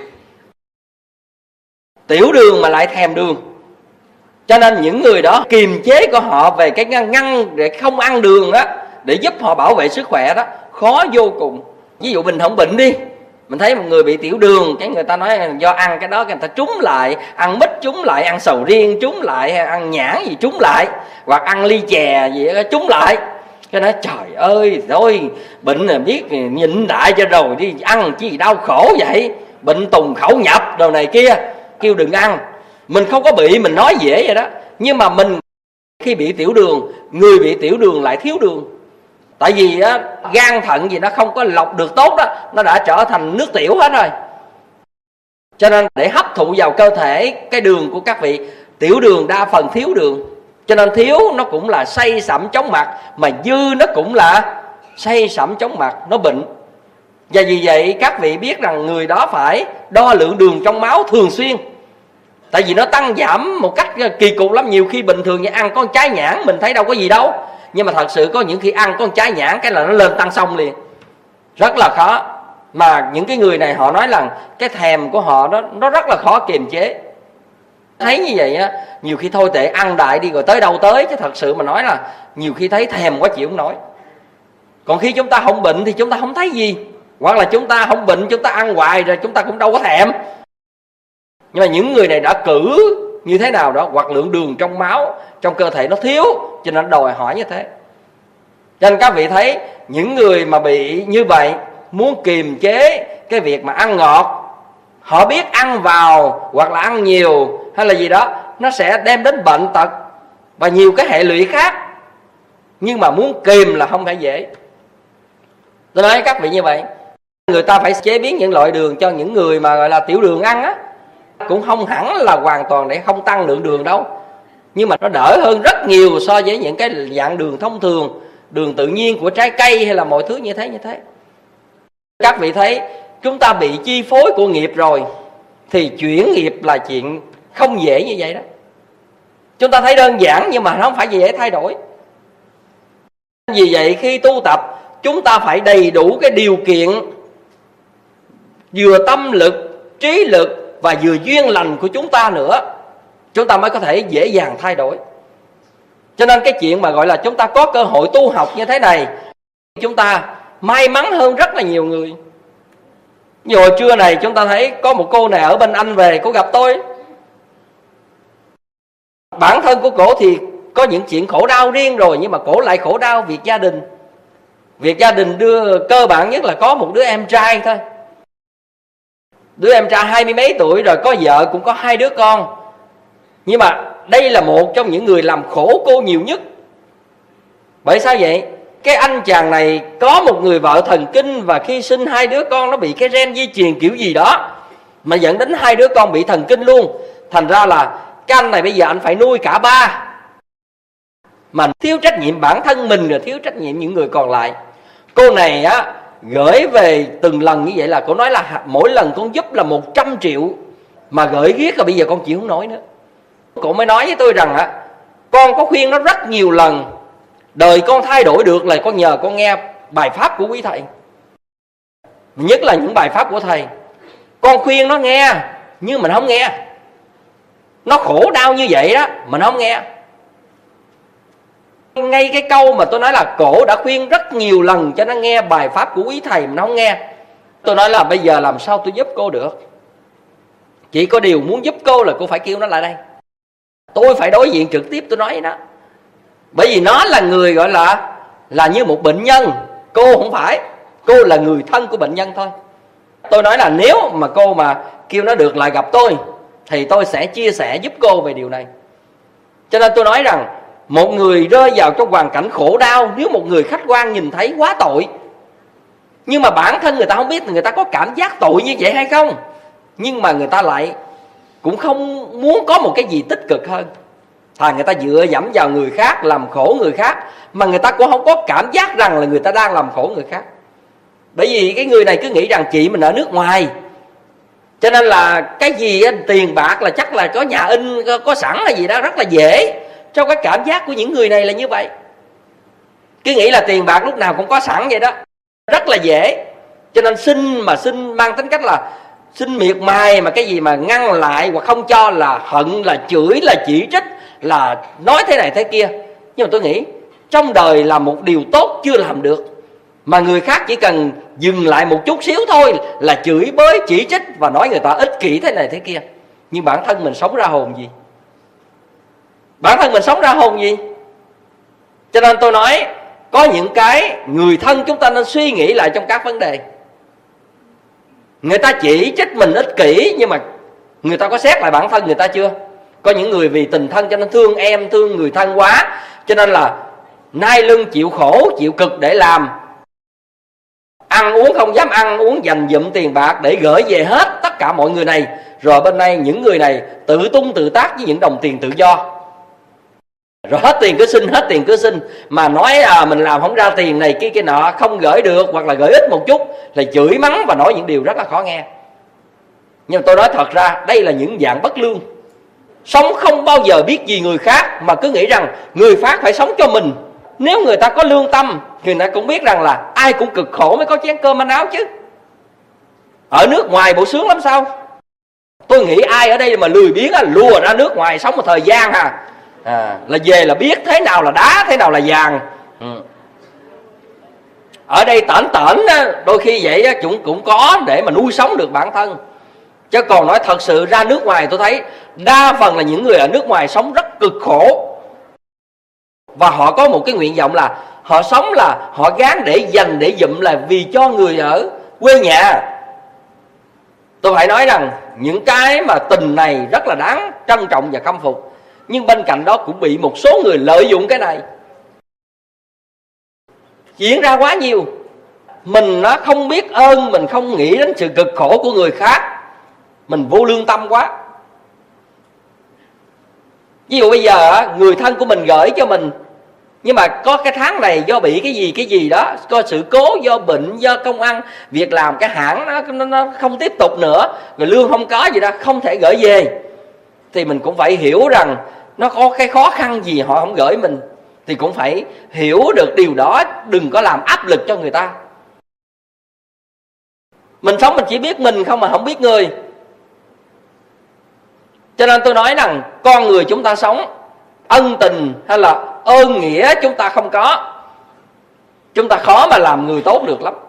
Tiểu đường mà lại thèm đường, cho nên những người đó kiềm chế của họ về cái ngăn để không ăn đường á, để giúp họ bảo vệ sức khỏe đó, khó vô cùng. Ví dụ mình không bệnh đi, mình thấy một người bị tiểu đường, cái người ta nói do ăn cái đó, người ta trúng lại, ăn mít trúng lại, ăn sầu riêng trúng lại, hay ăn nhãn gì trúng lại, hoặc ăn ly chè gì đó trúng lại. Cái nói trời ơi, thôi bệnh là biết nhịn đại cho rồi đi, ăn chứ gì đau khổ vậy, bệnh tùng khẩu nhập đồ này kia, kêu đừng ăn. Mình không có bị, mình nói dễ vậy đó, nhưng mà mình khi bị tiểu đường, người bị tiểu đường lại thiếu đường. Tại vì á, gan thận gì nó không có lọc được tốt đó, nó đã trở thành nước tiểu hết rồi. Cho nên để hấp thụ vào cơ thể cái đường của các vị, tiểu đường đa phần thiếu đường. Cho nên thiếu nó cũng là say sẩm chóng mặt, mà dư nó cũng là say sẩm chóng mặt, nó bệnh. Và vì vậy các vị biết rằng người đó phải đo lượng đường trong máu thường xuyên. Tại vì nó tăng giảm một cách kỳ cục lắm. Nhiều khi bình thường như ăn con trái nhãn mình thấy đâu có gì đâu, nhưng mà thật sự có những khi ăn con trái nhãn cái là nó lên tăng xong liền, rất là khó. Mà những cái người này họ nói là cái thèm của họ nó rất là khó kiềm chế. Thấy như vậy á, nhiều khi thôi tệ ăn đại đi rồi tới đâu tới, chứ thật sự mà nói là nhiều khi thấy thèm quá chịu không nổi. Còn khi chúng ta không bệnh thì chúng ta không thấy gì, hoặc là chúng ta không bệnh chúng ta ăn hoài rồi chúng ta cũng đâu có thèm. Nhưng mà những người này đã cử như thế nào đó, hoặc lượng đường trong máu trong cơ thể nó thiếu, cho nên đòi hỏi như thế. Cho nên các vị thấy những người mà bị như vậy, muốn kiềm chế cái việc mà ăn ngọt, họ biết ăn vào hoặc là ăn nhiều hay là gì đó, nó sẽ đem đến bệnh tật và nhiều cái hệ lụy khác. Nhưng mà muốn kìm là không phải dễ. Tôi nói các vị như vậy, người ta phải chế biến những loại đường cho những người mà gọi là tiểu đường ăn á, cũng không hẳn là hoàn toàn để không tăng lượng đường đâu, nhưng mà nó đỡ hơn rất nhiều so với những cái dạng đường thông thường, đường tự nhiên của trái cây hay là mọi thứ như thế. Các vị thấy chúng ta bị chi phối của nghiệp rồi thì chuyển nghiệp là chuyện không dễ như vậy đó. Chúng ta thấy đơn giản nhưng mà nó không phải dễ thay đổi. Vì vậy khi tu tập chúng ta phải đầy đủ cái điều kiện, vừa tâm lực, trí lực và vừa duyên lành của chúng ta nữa, chúng ta mới có thể dễ dàng thay đổi. Cho nên cái chuyện mà gọi là chúng ta có cơ hội tu học như thế này, chúng ta may mắn hơn rất là nhiều người. Như hồi trưa này chúng ta thấy có một cô này ở bên Anh về, cô gặp tôi. Bản thân của cổ thì có những chuyện khổ đau riêng rồi, nhưng mà cổ lại khổ đau việc gia đình. Việc gia đình đưa cơ bản nhất là có một đứa em trai thôi. Đứa em trai 20 mấy tuổi rồi, có vợ cũng có 2 đứa con. Nhưng mà đây là một trong những người làm khổ cô nhiều nhất. Bởi sao vậy? Cái anh chàng này có một người vợ thần kinh, và khi sinh 2 đứa con nó bị cái gen di truyền kiểu gì đó mà dẫn đến 2 đứa con bị thần kinh luôn. Thành ra là cái anh này bây giờ anh phải nuôi cả 3, mà thiếu trách nhiệm bản thân mình rồi thiếu trách nhiệm những người còn lại. Cô này á gửi về từng lần như vậy là cô nói là mỗi lần con giúp là 100 triệu, mà gửi riết rồi bây giờ con chịu không nổi nữa. Cô mới nói với tôi rằng á, con có khuyên nó rất nhiều lần, đời con thay đổi được là con nhờ con nghe bài pháp của quý thầy, nhất là những bài pháp của thầy. Con khuyên nó nghe nhưng mà nó không nghe, nó khổ đau như vậy đó mà nó không nghe. Ngay cái câu mà tôi nói là cổ đã khuyên rất nhiều lần cho nó nghe bài pháp của quý thầy mà nó không nghe. Tôi nói là bây giờ làm sao tôi giúp cô được. Chỉ có điều muốn giúp cô là cô phải kêu nó lại đây, tôi phải đối diện trực tiếp tôi nói với nó. Bởi vì nó là người gọi là như một bệnh nhân, cô không phải, cô là người thân của bệnh nhân thôi. Tôi nói là nếu mà cô mà kêu nó được lại gặp tôi thì tôi sẽ chia sẻ giúp cô về điều này. Cho nên tôi nói rằng một người rơi vào trong hoàn cảnh khổ đau, nếu một người khách quan nhìn thấy quá tội, Nhưng mà bản thân người ta không biết người ta có cảm giác tội như vậy hay không. Nhưng mà người ta lại cũng không muốn có một cái gì tích cực hơn. Người ta dựa dẫm vào người khác, làm khổ người khác, mà người ta cũng không có cảm giác rằng là người ta đang làm khổ người khác. Bởi vì cái người này cứ nghĩ rằng chị mình ở nước ngoài, cho nên là cái gì tiền bạc là chắc là có nhà in có sẵn hay gì đó, rất là dễ. Trong cái cảm giác của những người này là như vậy, cứ nghĩ là tiền bạc lúc nào cũng có sẵn vậy đó, rất là dễ. Cho nên xin mang tính cách là xin miệt mài, mà cái gì mà ngăn lại hoặc không cho là hận, là chửi, là chỉ trích, là nói thế này thế kia. Nhưng mà tôi nghĩ trong đời là một điều tốt chưa làm được, mà người khác chỉ cần dừng lại một chút xíu thôi là chửi bới, chỉ trích và nói người ta ích kỷ thế này thế kia. Nhưng bản thân mình sống ra hồn gì? Bản thân mình sống ra hồn gì? Cho nên tôi nói có những cái người thân chúng ta nên suy nghĩ lại trong các vấn đề. Người ta chỉ trích mình ích kỷ, nhưng mà người ta có xét lại bản thân người ta chưa? Có những người vì tình thân cho nên thương em, thương người thân quá, cho nên là nai lưng chịu khổ, chịu cực để làm. Ăn uống không dám ăn uống, dành dụm tiền bạc để gửi về hết tất cả mọi người này. Rồi bên đây những người này tự tung tự tác với những đồng tiền tự do. Rồi hết tiền cứ xin. Mà nói mình làm không ra tiền này cái nọ, không gửi được, hoặc là gửi ít một chút là chửi mắng và nói những điều rất là khó nghe. Nhưng mà tôi nói thật ra đây là những dạng bất lương. Sống không bao giờ biết gì người khác, mà cứ nghĩ rằng người khác phải sống cho mình. Nếu người ta có lương tâm, người ta cũng biết rằng là ai cũng cực khổ mới có chén cơm manh áo chứ. Ở nước ngoài bộ sướng lắm sao? Tôi nghĩ ai ở đây mà lười biếng lùa ra nước ngoài sống một thời gian là về là biết thế nào là đá, thế nào là vàng. Ở đây tởn đôi khi vậy cũng có để mà nuôi sống được bản thân. Chứ còn nói thật sự ra nước ngoài tôi thấy đa phần là những người ở nước ngoài sống rất cực khổ. Và họ có một cái nguyện vọng là họ sống là họ gán để dành để dụm là vì cho người ở quê nhà. Tôi phải nói rằng những cái mà tình này rất là đáng trân trọng và khâm phục. Nhưng bên cạnh đó cũng bị một số người lợi dụng cái này. Diễn ra quá nhiều. Mình nó không biết ơn, mình không nghĩ đến sự cực khổ của người khác, mình vô lương tâm quá. Ví dụ bây giờ người thân của mình gửi cho mình, nhưng mà có cái tháng này do bị cái gì đó, có sự cố do bệnh, do công ăn việc làm, cái hãng nó không tiếp tục nữa, rồi lương không có gì đó, không thể gửi về. Thì mình cũng phải hiểu rằng nó có cái khó khăn gì họ không gửi mình, thì cũng phải hiểu được điều đó, đừng có làm áp lực cho người ta. Mình sống mình chỉ biết mình không mà không biết người. Cho nên tôi nói rằng con người chúng ta sống ân tình hay là ơn nghĩa chúng ta không có, chúng ta khó mà làm người tốt được lắm.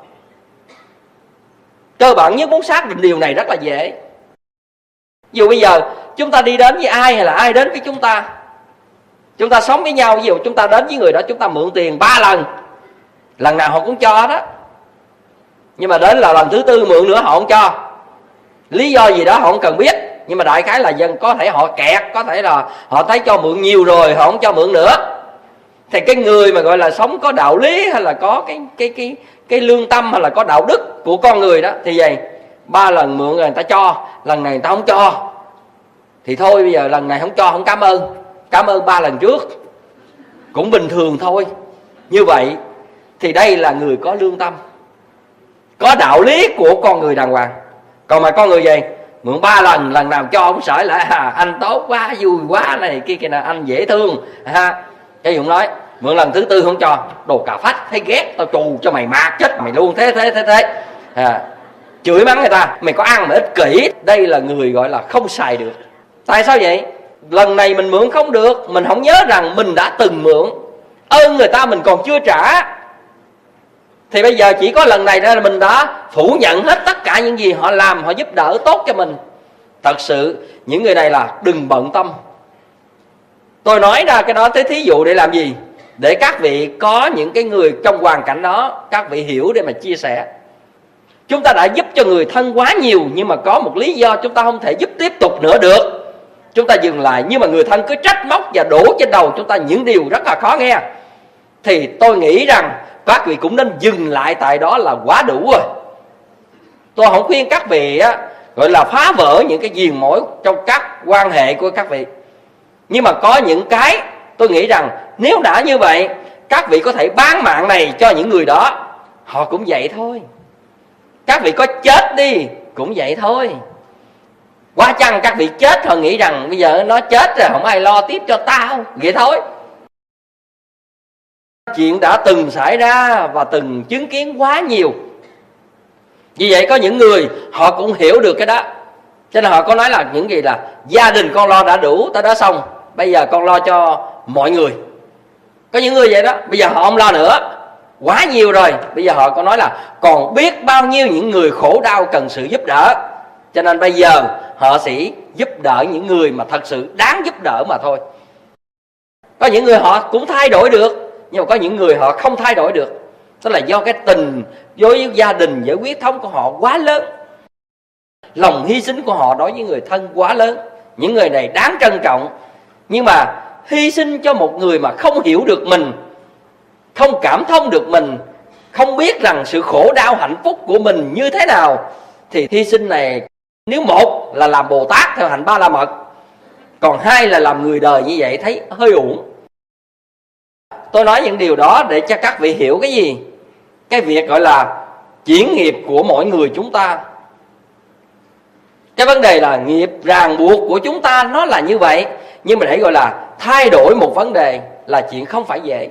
Cơ bản nhất muốn xác định điều này rất là dễ. Ví dụ bây giờ chúng ta đi đến với ai hay là ai đến với chúng ta sống với nhau. Ví dụ chúng ta đến với người đó, chúng ta mượn tiền 3 lần, lần nào họ cũng cho đó. Nhưng mà đến là lần thứ 4 mượn nữa họ không cho, lý do gì đó họ không cần biết. Nhưng mà đại khái là dân có thể họ kẹt, có thể là họ thấy cho mượn nhiều rồi họ không cho mượn nữa. Thì cái người mà gọi là sống có đạo lý, hay là có cái lương tâm, hay là có đạo đức của con người đó, thì vậy 3 lần mượn rồi người ta cho, lần này người ta không cho, thì thôi bây giờ lần này không cho, không cảm ơn 3 lần trước, cũng bình thường thôi. Như vậy thì đây là người có lương tâm, có đạo lý của con người đàng hoàng. Còn mà con người vậy mượn 3 lần, lần nào cho cũng sởi lại anh tốt quá, vui quá này kia nè, anh dễ thương cái Dũng nói mượn lần thứ 4 không cho, đồ cà phách, thấy ghét, tao trù cho mày mạt chết mày luôn, thế chửi mắng người ta, mày có ăn mà ích kỷ. Đây là người gọi là không xài được. Tại sao vậy? Lần này mình mượn không được, mình không nhớ rằng mình đã từng mượn, ơn người ta mình còn chưa trả. Thì bây giờ chỉ có lần này ra là mình đã phủ nhận hết tất cả những gì họ làm, họ giúp đỡ tốt cho mình. Thật sự những người này là đừng bận tâm. Tôi nói ra cái đó tới thí dụ để làm gì? Để các vị có những cái người trong hoàn cảnh đó, các vị hiểu để mà chia sẻ. Chúng ta đã giúp cho người thân quá nhiều, nhưng mà có một lý do chúng ta không thể giúp tiếp tục nữa được, chúng ta dừng lại. Nhưng mà người thân cứ trách móc và đổ trên đầu chúng ta những điều rất là khó nghe. Thì tôi nghĩ rằng các vị cũng nên dừng lại tại đó là quá đủ rồi. Tôi không khuyên các vị gọi là phá vỡ những cái viền mối trong các quan hệ của các vị. Nhưng mà có những cái tôi nghĩ rằng nếu đã như vậy, các vị có thể bán mạng này cho những người đó, họ cũng vậy thôi. Các vị có chết đi cũng vậy thôi. Quá chăng các vị chết họ nghĩ rằng bây giờ nó chết rồi không ai lo tiếp cho tao, vậy thôi. Chuyện đã từng xảy ra và từng chứng kiến quá nhiều. Vì vậy có những người họ cũng hiểu được cái đó, cho nên họ có nói là những gì là gia đình con lo đã đủ, tới đó xong, bây giờ con lo cho mọi người. Có những người vậy đó, bây giờ họ không lo nữa, quá nhiều rồi. Bây giờ họ có nói là còn biết bao nhiêu những người khổ đau cần sự giúp đỡ, cho nên bây giờ họ sẽ giúp đỡ những người mà thật sự đáng giúp đỡ mà thôi. Có những người họ cũng thay đổi được, nhưng mà có những người họ không thay đổi được. Đó là do cái tình đối với gia đình, với huyết thống của họ quá lớn, lòng hy sinh của họ đối với người thân quá lớn. Những người này đáng trân trọng. Nhưng mà hy sinh cho một người mà không hiểu được mình, không cảm thông được mình, không biết rằng sự khổ đau hạnh phúc của mình như thế nào, thì hy sinh này, nếu một là làm Bồ Tát theo hạnh Ba La Mật, còn hai là làm người đời như vậy thấy hơi uổng. Tôi nói những điều đó để cho các vị hiểu cái gì? Cái việc gọi là chuyển nghiệp của mỗi người chúng ta. Cái vấn đề là nghiệp ràng buộc của chúng ta nó là như vậy, nhưng mà để gọi là thay đổi một vấn đề là chuyện không phải dễ.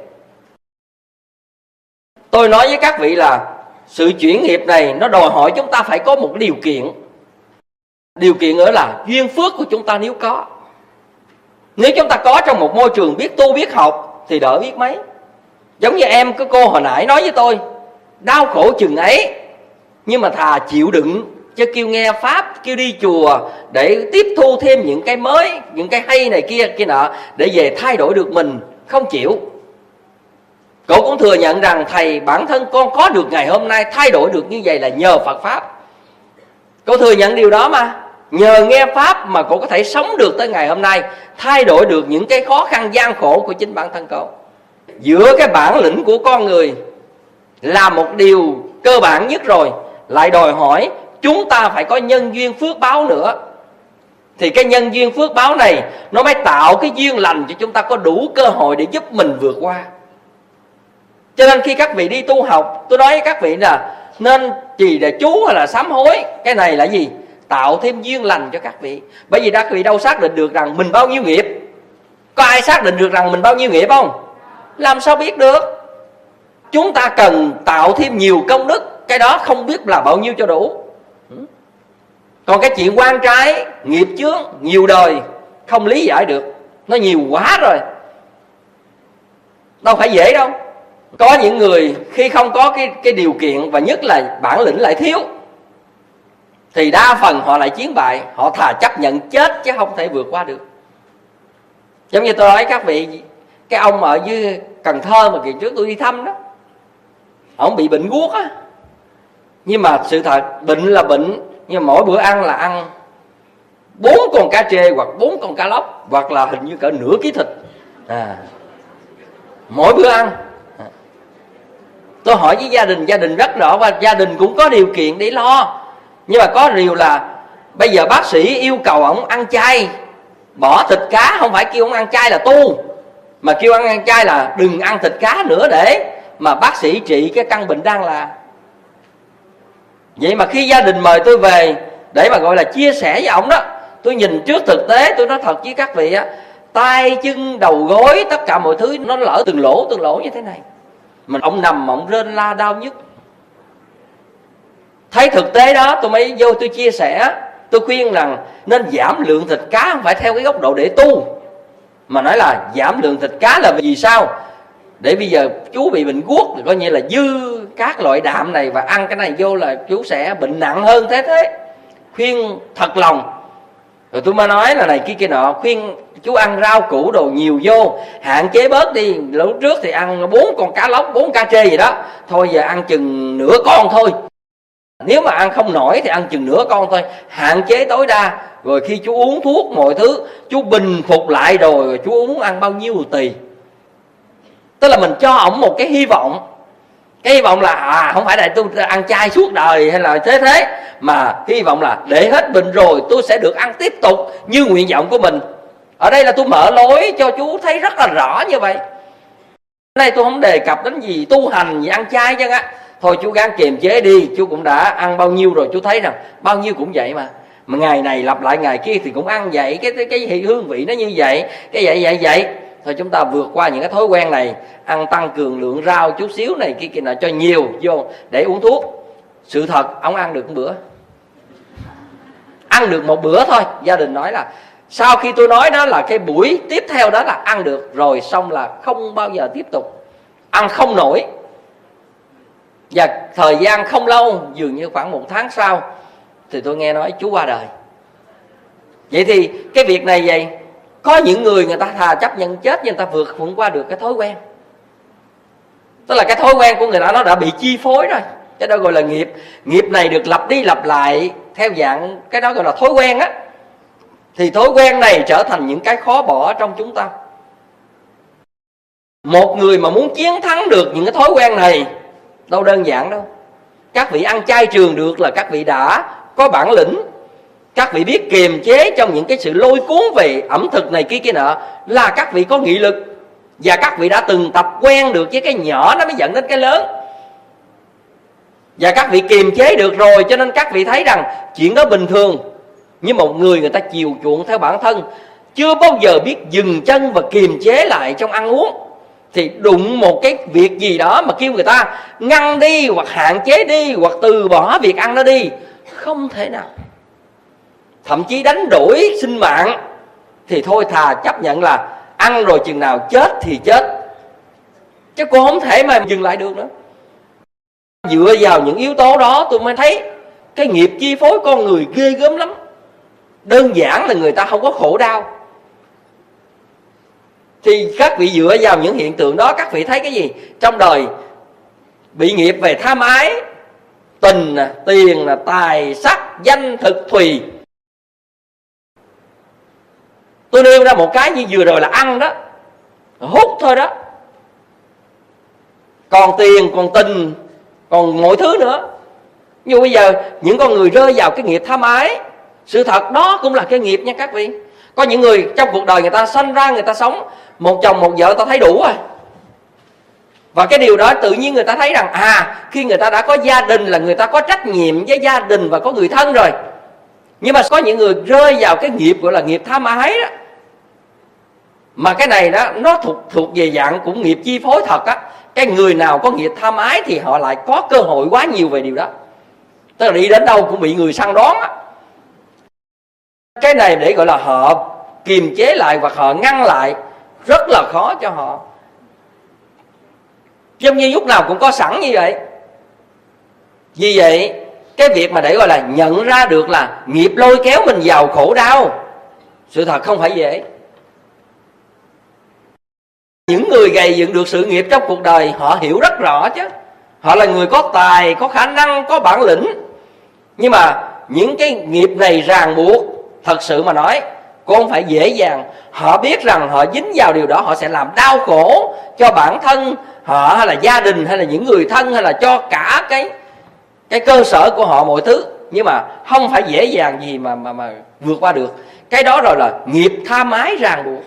Tôi nói với các vị là sự chuyển nghiệp này nó đòi hỏi chúng ta phải có một điều kiện. Điều kiện nữa là duyên phước của chúng ta nếu có. Nếu chúng ta có trong một môi trường biết tu biết học thì đỡ biết mấy. Giống như em cái cô hồi nãy nói với tôi, đau khổ chừng ấy, nhưng mà thà chịu đựng chứ kêu nghe pháp, kêu đi chùa để tiếp thu thêm những cái mới, những cái hay này kia nọ, để về thay đổi được mình, không chịu. Cậu cũng thừa nhận rằng thầy, bản thân con có được ngày hôm nay thay đổi được như vậy là nhờ Phật Pháp. Cậu thừa nhận điều đó mà. Nhờ nghe Pháp mà cậu có thể sống được tới ngày hôm nay, thay đổi được những cái khó khăn gian khổ của chính bản thân cậu. Giữa cái bản lĩnh của con người là một điều cơ bản nhất rồi, lại đòi hỏi chúng ta phải có nhân duyên phước báo nữa. Thì cái nhân duyên phước báo này nó mới tạo cái duyên lành cho chúng ta có đủ cơ hội để giúp mình vượt qua. Cho nên khi các vị đi tu học, tôi nói với các vị là nên trì để chú hay là sám hối. Cái này là gì? Tạo thêm duyên lành cho các vị. Bởi vì các vị đâu xác định được rằng mình bao nhiêu nghiệp. Có ai xác định được rằng mình bao nhiêu nghiệp không? Làm sao biết được? Chúng ta cần tạo thêm nhiều công đức, cái đó không biết là bao nhiêu cho đủ. Còn cái chuyện quan trái, nghiệp chướng, nhiều đời không lý giải được, nó nhiều quá rồi, đâu phải dễ đâu. Có những người khi không có cái điều kiện, và nhất là bản lĩnh lại thiếu, thì đa phần họ lại chiến bại. Họ thà chấp nhận chết chứ không thể vượt qua được. Giống như tôi nói các vị, cái ông ở dưới Cần Thơ mà kỳ trước tôi đi thăm đó, ông bị bệnh guốc á. Nhưng mà sự thật bệnh là bệnh, nhưng mà mỗi bữa ăn là ăn 4 con cá trê hoặc 4 con cá lóc, hoặc là hình như cỡ nửa ký thịt mỗi bữa ăn. Tôi hỏi với gia đình rất rõ, và gia đình cũng có điều kiện để lo. Nhưng mà có điều là bây giờ bác sĩ yêu cầu ông ăn chay, bỏ thịt cá. Không phải kêu ông ăn chay là tu, mà kêu ông ăn chay là đừng ăn thịt cá nữa, để mà bác sĩ trị cái căn bệnh đang là. Vậy mà khi gia đình mời tôi về để mà gọi là chia sẻ với ông đó, tôi nhìn trước thực tế, tôi nói thật với các vị á, tay chân đầu gối tất cả mọi thứ nó lỡ từng lỗ như thế này. Mình ông nằm ông rên la đau nhức. Thấy thực tế đó tôi mới vô tôi chia sẻ. Tôi khuyên rằng nên giảm lượng thịt cá, không phải theo cái góc độ để tu, mà nói là giảm lượng thịt cá là vì sao? Để bây giờ chú bị bệnh guốc thì coi như là dư các loại đạm này, và ăn cái này vô là chú sẽ bệnh nặng hơn thế. Khuyên thật lòng. Rồi tôi mới nói là này kia nọ, khuyên chú ăn rau củ đồ nhiều vô, hạn chế bớt đi. Lúc trước thì ăn 4 con cá lóc, 4 cá trê gì đó, thôi giờ ăn chừng nửa con thôi. Nếu mà ăn không nổi thì ăn chừng nửa con thôi, hạn chế tối đa. Rồi khi chú uống thuốc mọi thứ, chú bình phục lại rồi chú uống ăn bao nhiêu tùy. Tức là mình cho ổng một cái hy vọng. Cái hy vọng là không phải là tôi ăn chay suốt đời hay là thế, mà hy vọng là để hết bệnh rồi tôi sẽ được ăn tiếp tục như nguyện vọng của mình. Ở đây là tôi mở lối cho chú thấy rất là rõ như vậy. Ở đây tôi không đề cập đến gì tu hành gì ăn chay chứ á. Thôi chú gắng kiềm chế đi, chú cũng đã ăn bao nhiêu rồi, chú thấy rằng bao nhiêu cũng vậy mà ngày này lặp lại ngày kia thì cũng ăn vậy, cái hương vị nó như vậy, cái vậy. Thôi chúng ta vượt qua những cái thói quen này, ăn tăng cường lượng rau chút xíu này kia nọ cho nhiều vô để uống thuốc. Sự thật ông ăn được một bữa, ăn được một bữa thôi. Gia đình nói là sau khi tôi nói đó là cái buổi tiếp theo đó là ăn được rồi, xong là không bao giờ tiếp tục, ăn không nổi. Và thời gian không lâu, dường như khoảng 1 tháng sau thì tôi nghe nói chú qua đời. Vậy thì cái việc này vậy, có những người ta thà chấp nhận chết nhưng người ta vượt qua được cái thói quen. Tức là cái thói quen của người ta nó đã bị chi phối rồi. Cái đó gọi là nghiệp. Nghiệp này được lặp đi lặp lại theo dạng cái đó gọi là thói quen á. Thì thói quen này trở thành những cái khó bỏ trong chúng ta. Một người mà muốn chiến thắng được những cái thói quen này đâu đơn giản đâu. Các vị ăn chay trường được là các vị đã có bản lĩnh. Các vị biết kiềm chế trong những cái sự lôi cuốn về ẩm thực này kia nọ, là các vị có nghị lực. Và các vị đã từng tập quen được với cái nhỏ nó mới dẫn đến cái lớn. Và các vị kiềm chế được rồi, cho nên các vị thấy rằng chuyện đó bình thường. Nhưng một người ta chiều chuộng theo bản thân, chưa bao giờ biết dừng chân và kiềm chế lại trong ăn uống, thì đụng một cái việc gì đó mà kêu người ta ngăn đi, hoặc hạn chế đi, hoặc từ bỏ việc ăn nó đi, không thể nào. Thậm chí đánh đổi sinh mạng, thì thôi thà chấp nhận là ăn rồi chừng nào chết thì chết, chứ cô không thể mà dừng lại được nữa. Dựa vào những yếu tố đó tôi mới thấy cái nghiệp chi phối con người ghê gớm lắm. Đơn giản là người ta không có khổ đau. Thì các vị dựa vào những hiện tượng đó, các vị thấy cái gì? Trong đời bị nghiệp về tham ái, tình, tiền, tài, sắc, danh, thực, thùy. Tôi nêu ra một cái như vừa rồi là ăn đó, hút thôi đó. Còn tiền, còn tình, còn mọi thứ nữa. Nhưng bây giờ những con người rơi vào cái nghiệp tham ái, sự thật đó cũng là cái nghiệp nha các vị. Có những người trong cuộc đời người ta sanh ra, người ta sống một chồng một vợ, ta thấy đủ rồi. Và cái điều đó tự nhiên người ta thấy rằng khi người ta đã có gia đình là người ta có trách nhiệm với gia đình và có người thân rồi. Nhưng mà có những người rơi vào cái nghiệp gọi là nghiệp tham ái đó. Mà cái này đó nó thuộc về dạng cũng nghiệp chi phối thật á. Cái người nào có nghiệp tham ái thì họ lại có cơ hội quá nhiều về điều đó. Tức là đi đến đâu cũng bị người săn đón á. Cái này để gọi là họ kiềm chế lại hoặc họ ngăn lại rất là khó cho họ. Giống như lúc nào cũng có sẵn như vậy. Vì vậy cái việc mà để gọi là nhận ra được là nghiệp lôi kéo mình vào khổ đau, sự thật không phải dễ. Những người gầy dựng được sự nghiệp trong cuộc đời họ hiểu rất rõ chứ. Họ là người có tài, có khả năng, có bản lĩnh. Nhưng mà những cái nghiệp này ràng buộc, thật sự mà nói cũng không phải dễ dàng. Họ biết rằng họ dính vào điều đó, họ sẽ làm đau khổ cho bản thân họ, hay là gia đình, hay là những người thân, hay là cho cả cái cơ sở của họ mọi thứ. Nhưng mà không phải dễ dàng gì mà vượt qua được. Cái đó rồi là nghiệp tha mái ràng buộc.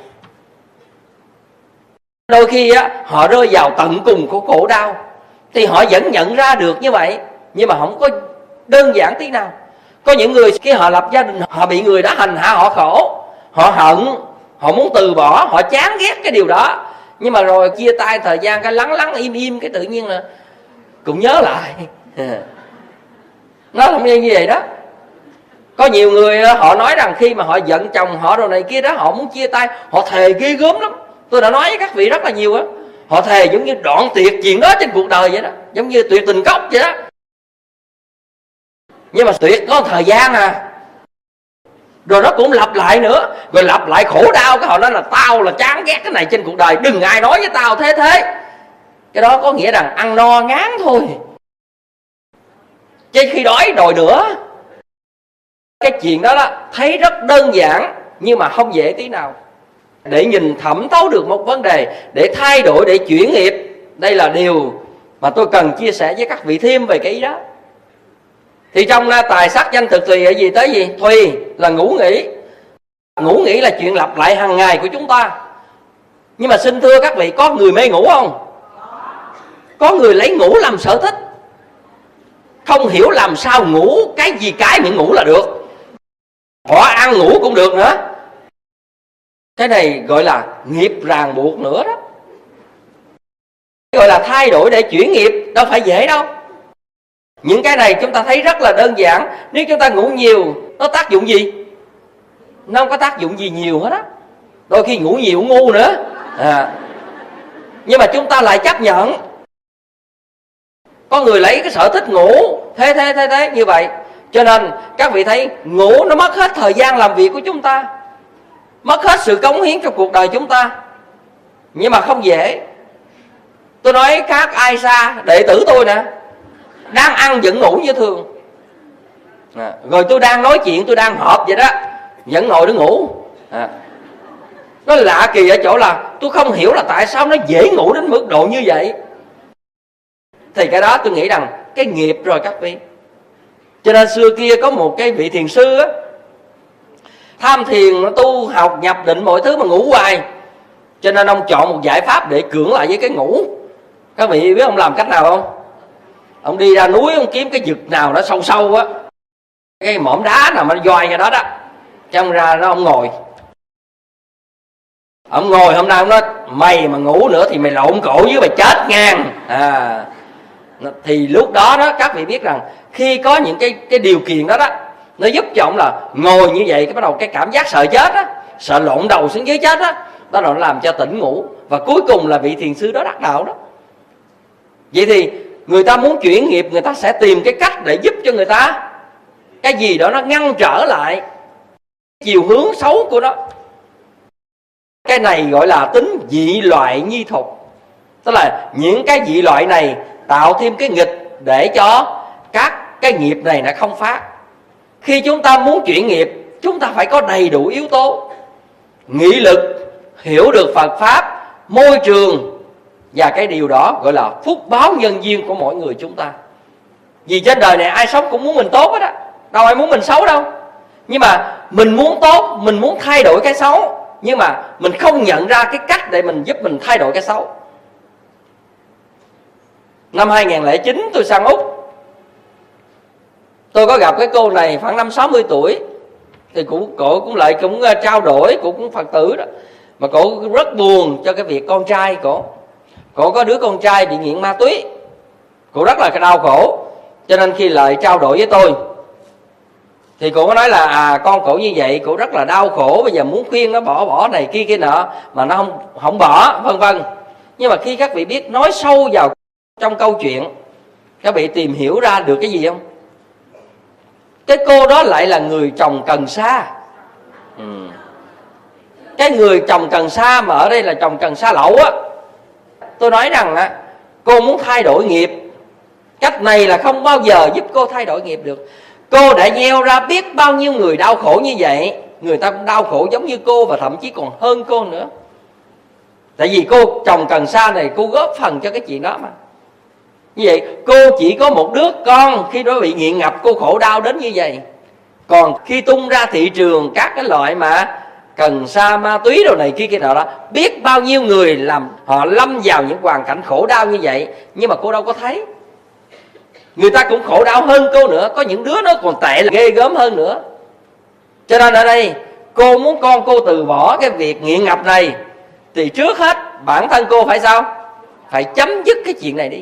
Đôi khi á, họ rơi vào tận cùng của khổ đau thì họ vẫn nhận ra được như vậy, nhưng mà không có đơn giản tí nào. Có những người khi họ lập gia đình, họ bị người đã hành hạ họ khổ, họ hận, họ muốn từ bỏ, họ chán ghét cái điều đó. Nhưng mà rồi chia tay thời gian cái lắng im cái tự nhiên là cũng nhớ lại. Nó không như vậy đó. Có nhiều người họ nói rằng khi mà họ giận chồng họ rồi này kia đó, họ muốn chia tay, họ thề ghê gớm lắm. Tôi đã nói với các vị rất là nhiều á. Họ thề giống như đoạn tuyệt chuyện đó trên cuộc đời vậy đó, giống như tuyệt tình cốc vậy đó. Nhưng mà tuyệt có thời gian rồi nó cũng lặp lại nữa, rồi lặp lại khổ đau. Cái họ nói là tao là chán ghét cái này trên cuộc đời, đừng ai nói với tao thế. Cái đó có nghĩa rằng ăn no ngán thôi, chứ khi đói đòi nữa. Cái chuyện đó thấy rất đơn giản nhưng mà không dễ tí nào. Để nhìn thẩm thấu được một vấn đề, để thay đổi, để chuyển nghiệp, đây là điều mà tôi cần chia sẻ với các vị thêm về cái ý đó. Thì trong tài sắc danh thực tùy là gì tới gì? Tùy là ngủ nghỉ. Ngủ nghỉ là chuyện lặp lại hàng ngày của chúng ta. Nhưng mà xin thưa các vị, có người mê ngủ không? Có người lấy ngủ làm sở thích, không hiểu làm sao ngủ cái gì cái miệng ngủ là được. Họ ăn ngủ cũng được nữa. Cái này gọi là nghiệp ràng buộc nữa đó. Gọi là thay đổi để chuyển nghiệp, đâu phải dễ đâu. Những cái này chúng ta thấy rất là đơn giản. Nếu chúng ta ngủ nhiều, nó tác dụng gì? Nó không có tác dụng gì nhiều hết á. Đôi khi ngủ nhiều cũng ngu nữa nhưng mà chúng ta lại chấp nhận. Có người lấy cái sở thích ngủ thế như vậy. Cho nên các vị thấy ngủ nó mất hết thời gian làm việc của chúng ta, mất hết sự cống hiến trong cuộc đời chúng ta. Nhưng mà không dễ. Tôi nói khác ai xa, đệ tử tôi nè, đang ăn vẫn ngủ như thường rồi tôi đang nói chuyện, tôi đang họp vậy đó, vẫn ngồi đó ngủ Nó lạ kỳ ở chỗ là tôi không hiểu là tại sao nó dễ ngủ đến mức độ như vậy. Thì cái đó tôi nghĩ rằng cái nghiệp rồi các vị. Cho nên xưa kia có một cái vị thiền sư á, tham thiền, tu học nhập định mọi thứ mà ngủ hoài. Cho nên ông chọn một giải pháp để cưỡng lại với cái ngủ. Các vị biết ông làm cách nào không? Ông đi ra núi, ông kiếm cái vực nào nó sâu sâu á, cái mỏm đá nào mà nó doi ra đó đó, trong ra đó ông ngồi. Ông ngồi hôm nay ông nói mày mà ngủ nữa thì mày lộn cổ với mày chết ngang. Thì lúc đó đó các vị biết rằng khi có những cái điều kiện đó đó, nó giúp cho ông là ngồi như vậy, cái bắt đầu cái cảm giác sợ chết á, sợ lộn đầu xuống dưới chết á, đó là nó làm cho tỉnh ngủ. Và cuối cùng là vị thiền sư đó đắc đạo đó. Vậy thì người ta muốn chuyển nghiệp, người ta sẽ tìm cái cách để giúp cho người ta cái gì đó nó ngăn trở lại chiều hướng xấu của nó. Cái này gọi là tính dị loại nhi thục. Tức là những cái dị loại này tạo thêm cái nghịch để cho các cái nghiệp này nó không phát. Khi chúng ta muốn chuyển nghiệp, chúng ta phải có đầy đủ yếu tố: nghị lực, hiểu được Phật Pháp, môi trường. Và cái điều đó gọi là phúc báo nhân duyên của mỗi người chúng ta. Vì trên đời này ai sống cũng muốn mình tốt hết á, đâu ai muốn mình xấu đâu. Nhưng mà mình muốn tốt, mình muốn thay đổi cái xấu, nhưng mà mình không nhận ra cái cách để mình giúp mình thay đổi cái xấu. Năm 2009 tôi sang Úc, tôi có gặp cái cô này khoảng 50-60 tuổi. Thì cổ cũng lại cũng trao đổi, cổ cũng Phật tử đó. Mà cổ rất buồn cho cái việc con trai cổ có đứa con trai bị nghiện ma túy. Cổ rất là đau khổ. Cho nên khi lại trao đổi với tôi thì cổ có nói là con cổ như vậy, cổ rất là đau khổ, bây giờ muốn khuyên nó bỏ này kia nọ mà nó không bỏ, vân vân. Nhưng mà khi các vị biết nói sâu vào trong câu chuyện, các vị tìm hiểu ra được cái gì không? Cái cô đó lại là người trồng cần sa. Cái người trồng cần sa mà ở đây là trồng cần sa lậu á. Tôi nói rằng cô muốn thay đổi nghiệp, cách này là không bao giờ giúp cô thay đổi nghiệp được. Cô đã gieo ra biết bao nhiêu người đau khổ như vậy. Người ta cũng đau khổ giống như cô, và thậm chí còn hơn cô nữa. Tại vì cô trồng cần sa này, cô góp phần cho cái chuyện đó mà. Như vậy cô chỉ có một đứa con, khi đó bị nghiện ngập cô khổ đau đến như vậy. Còn khi tung ra thị trường các cái loại mà cần sa, ma túy đồ này kia nọ đó, biết bao nhiêu người làm họ lâm vào những hoàn cảnh khổ đau như vậy, nhưng mà cô đâu có thấy. Người ta cũng khổ đau hơn cô nữa, có những đứa nó còn tệ là ghê gớm hơn nữa. Cho nên ở đây cô muốn con cô từ bỏ cái việc nghiện ngập này, thì trước hết bản thân cô phải sao? Phải chấm dứt cái chuyện này đi.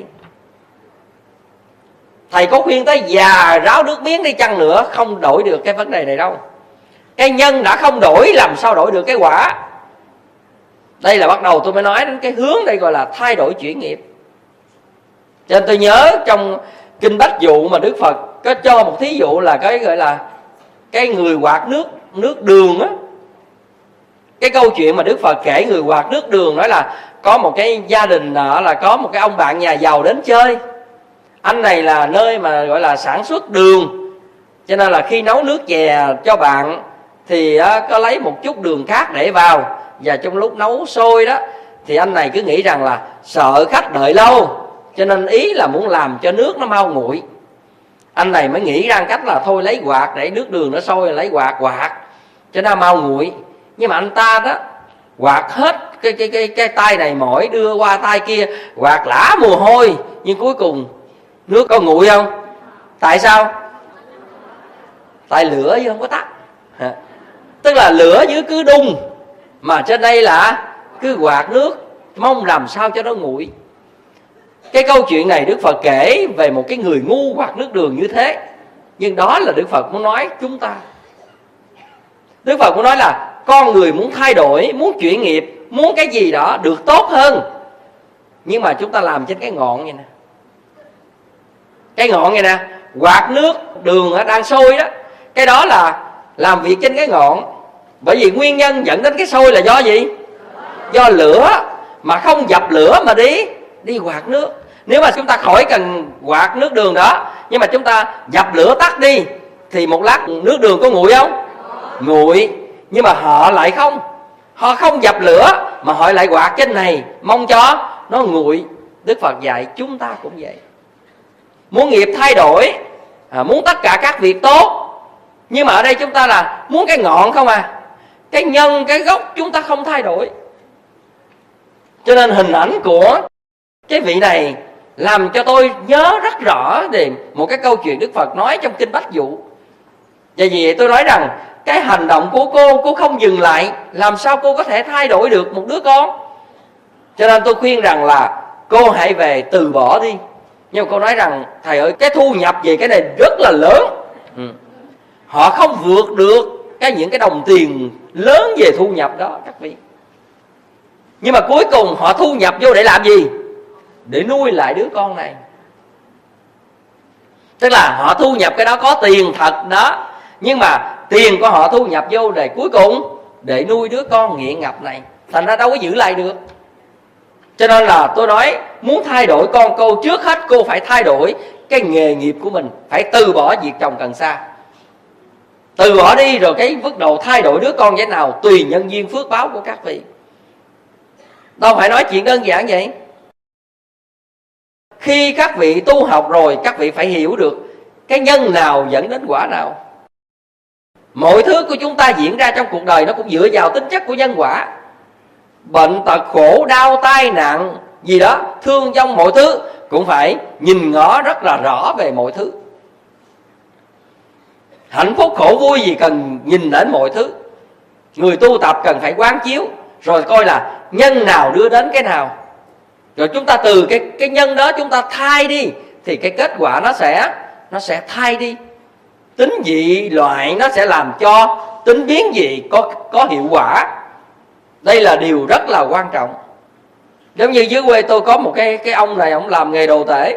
Thầy có khuyên tới già ráo nước miếng đi chăng nữa, không đổi được cái vấn đề này đâu. Cái nhân đã không đổi, làm sao đổi được cái quả? Đây là bắt đầu tôi mới nói đến cái hướng đây gọi là thay đổi chuyển nghiệp. Cho nên tôi nhớ trong Kinh Bách Dụ mà Đức Phật có cho một thí dụ là cái gọi là cái người quạt nước đường á. Cái câu chuyện mà Đức Phật kể người quạt nước đường nói là có một cái gia đình là có một cái ông bạn nhà giàu đến chơi. Anh này là nơi mà gọi là sản xuất đường, cho nên là khi nấu nước chè cho bạn thì có lấy một chút đường khác để vào. Và trong lúc nấu sôi đó thì anh này cứ nghĩ rằng là sợ khách đợi lâu, cho nên ý là muốn làm cho nước nó mau nguội. Anh này mới nghĩ ra cách là thôi lấy quạt để nước đường nó sôi, lấy quạt cho nó mau nguội. Nhưng mà anh ta đó quạt hết cái tay này mỏi, đưa qua tay kia, quạt lã mồ hôi, nhưng cuối cùng nước có nguội không? Tại sao? Tại lửa chứ không có tắt. Tức là lửa dưới cứ đun, mà trên đây là cứ quạt nước, mong làm sao cho nó nguội. Cái câu chuyện này Đức Phật kể về một cái người ngu quạt nước đường như thế. Nhưng đó là Đức Phật muốn nói chúng ta. Đức Phật muốn nói là con người muốn thay đổi, muốn chuyển nghiệp, muốn cái gì đó được tốt hơn, nhưng mà chúng ta làm trên cái ngọn vậy nè. Cái ngọn vậy nè, quạt nước đường đang sôi đó, cái đó là làm việc trên cái ngọn. Bởi vì nguyên nhân dẫn đến cái sôi là do gì? Do lửa. Mà không dập lửa mà đi quạt nước. Nếu mà chúng ta khỏi cần quạt nước đường đó, nhưng mà chúng ta dập lửa tắt đi, thì một lát nước đường có nguội không? Nguội. Nhưng mà họ không dập lửa, mà họ lại quạt trên này, mong cho nó nguội. Đức Phật dạy chúng ta cũng vậy. Muốn nghiệp thay đổi, muốn tất cả các việc tốt, nhưng mà ở đây chúng ta là muốn cái ngọn không à. Cái nhân, cái gốc chúng ta không thay đổi. Cho nên hình ảnh của cái vị này làm cho tôi nhớ rất rõ về một cái câu chuyện Đức Phật nói trong Kinh Bách Dụ. Và vì vậy tôi nói rằng cái hành động của cô không dừng lại, làm sao cô có thể thay đổi được một đứa con? Cho nên tôi khuyên rằng là cô hãy về từ bỏ đi. Nhưng mà cô nói rằng thầy ơi, cái thu nhập về cái này rất là lớn. Họ không vượt được những cái đồng tiền lớn về thu nhập đó các vị. Nhưng mà cuối cùng họ thu nhập vô để làm gì? Để nuôi lại đứa con này. Tức là họ thu nhập cái đó có tiền thật đó, nhưng mà tiền của họ thu nhập vô để cuối cùng để nuôi đứa con nghiện ngập này. Thành ra đâu có giữ lại được. Cho nên là tôi nói muốn thay đổi con cô, trước hết cô phải thay đổi cái nghề nghiệp của mình. Phải từ bỏ việc trồng cần sa. Từ bỏ đi rồi cái bắt đầu thay đổi đứa con thế nào tùy nhân duyên phước báo của các vị. Đâu phải nói chuyện đơn giản vậy. Khi các vị tu học rồi, các vị phải hiểu được cái nhân nào dẫn đến quả nào. Mọi thứ của chúng ta diễn ra trong cuộc đời nó cũng dựa vào tính chất của nhân quả. Bệnh tật khổ đau tai nạn gì đó, thương vong, mọi thứ cũng phải nhìn ngó rất là rõ về mọi thứ. Hạnh phúc khổ vui gì cần nhìn đến mọi thứ. Người tu tập cần phải quán chiếu, rồi coi là nhân nào đưa đến cái nào, rồi chúng ta từ cái nhân đó chúng ta thay đi, thì cái kết quả nó sẽ thay đi. Tính dị loại nó sẽ làm cho tính biến dị có hiệu quả. Đây là điều rất là quan trọng. Giống như dưới quê tôi có một cái ông này, ông làm nghề đồ tể.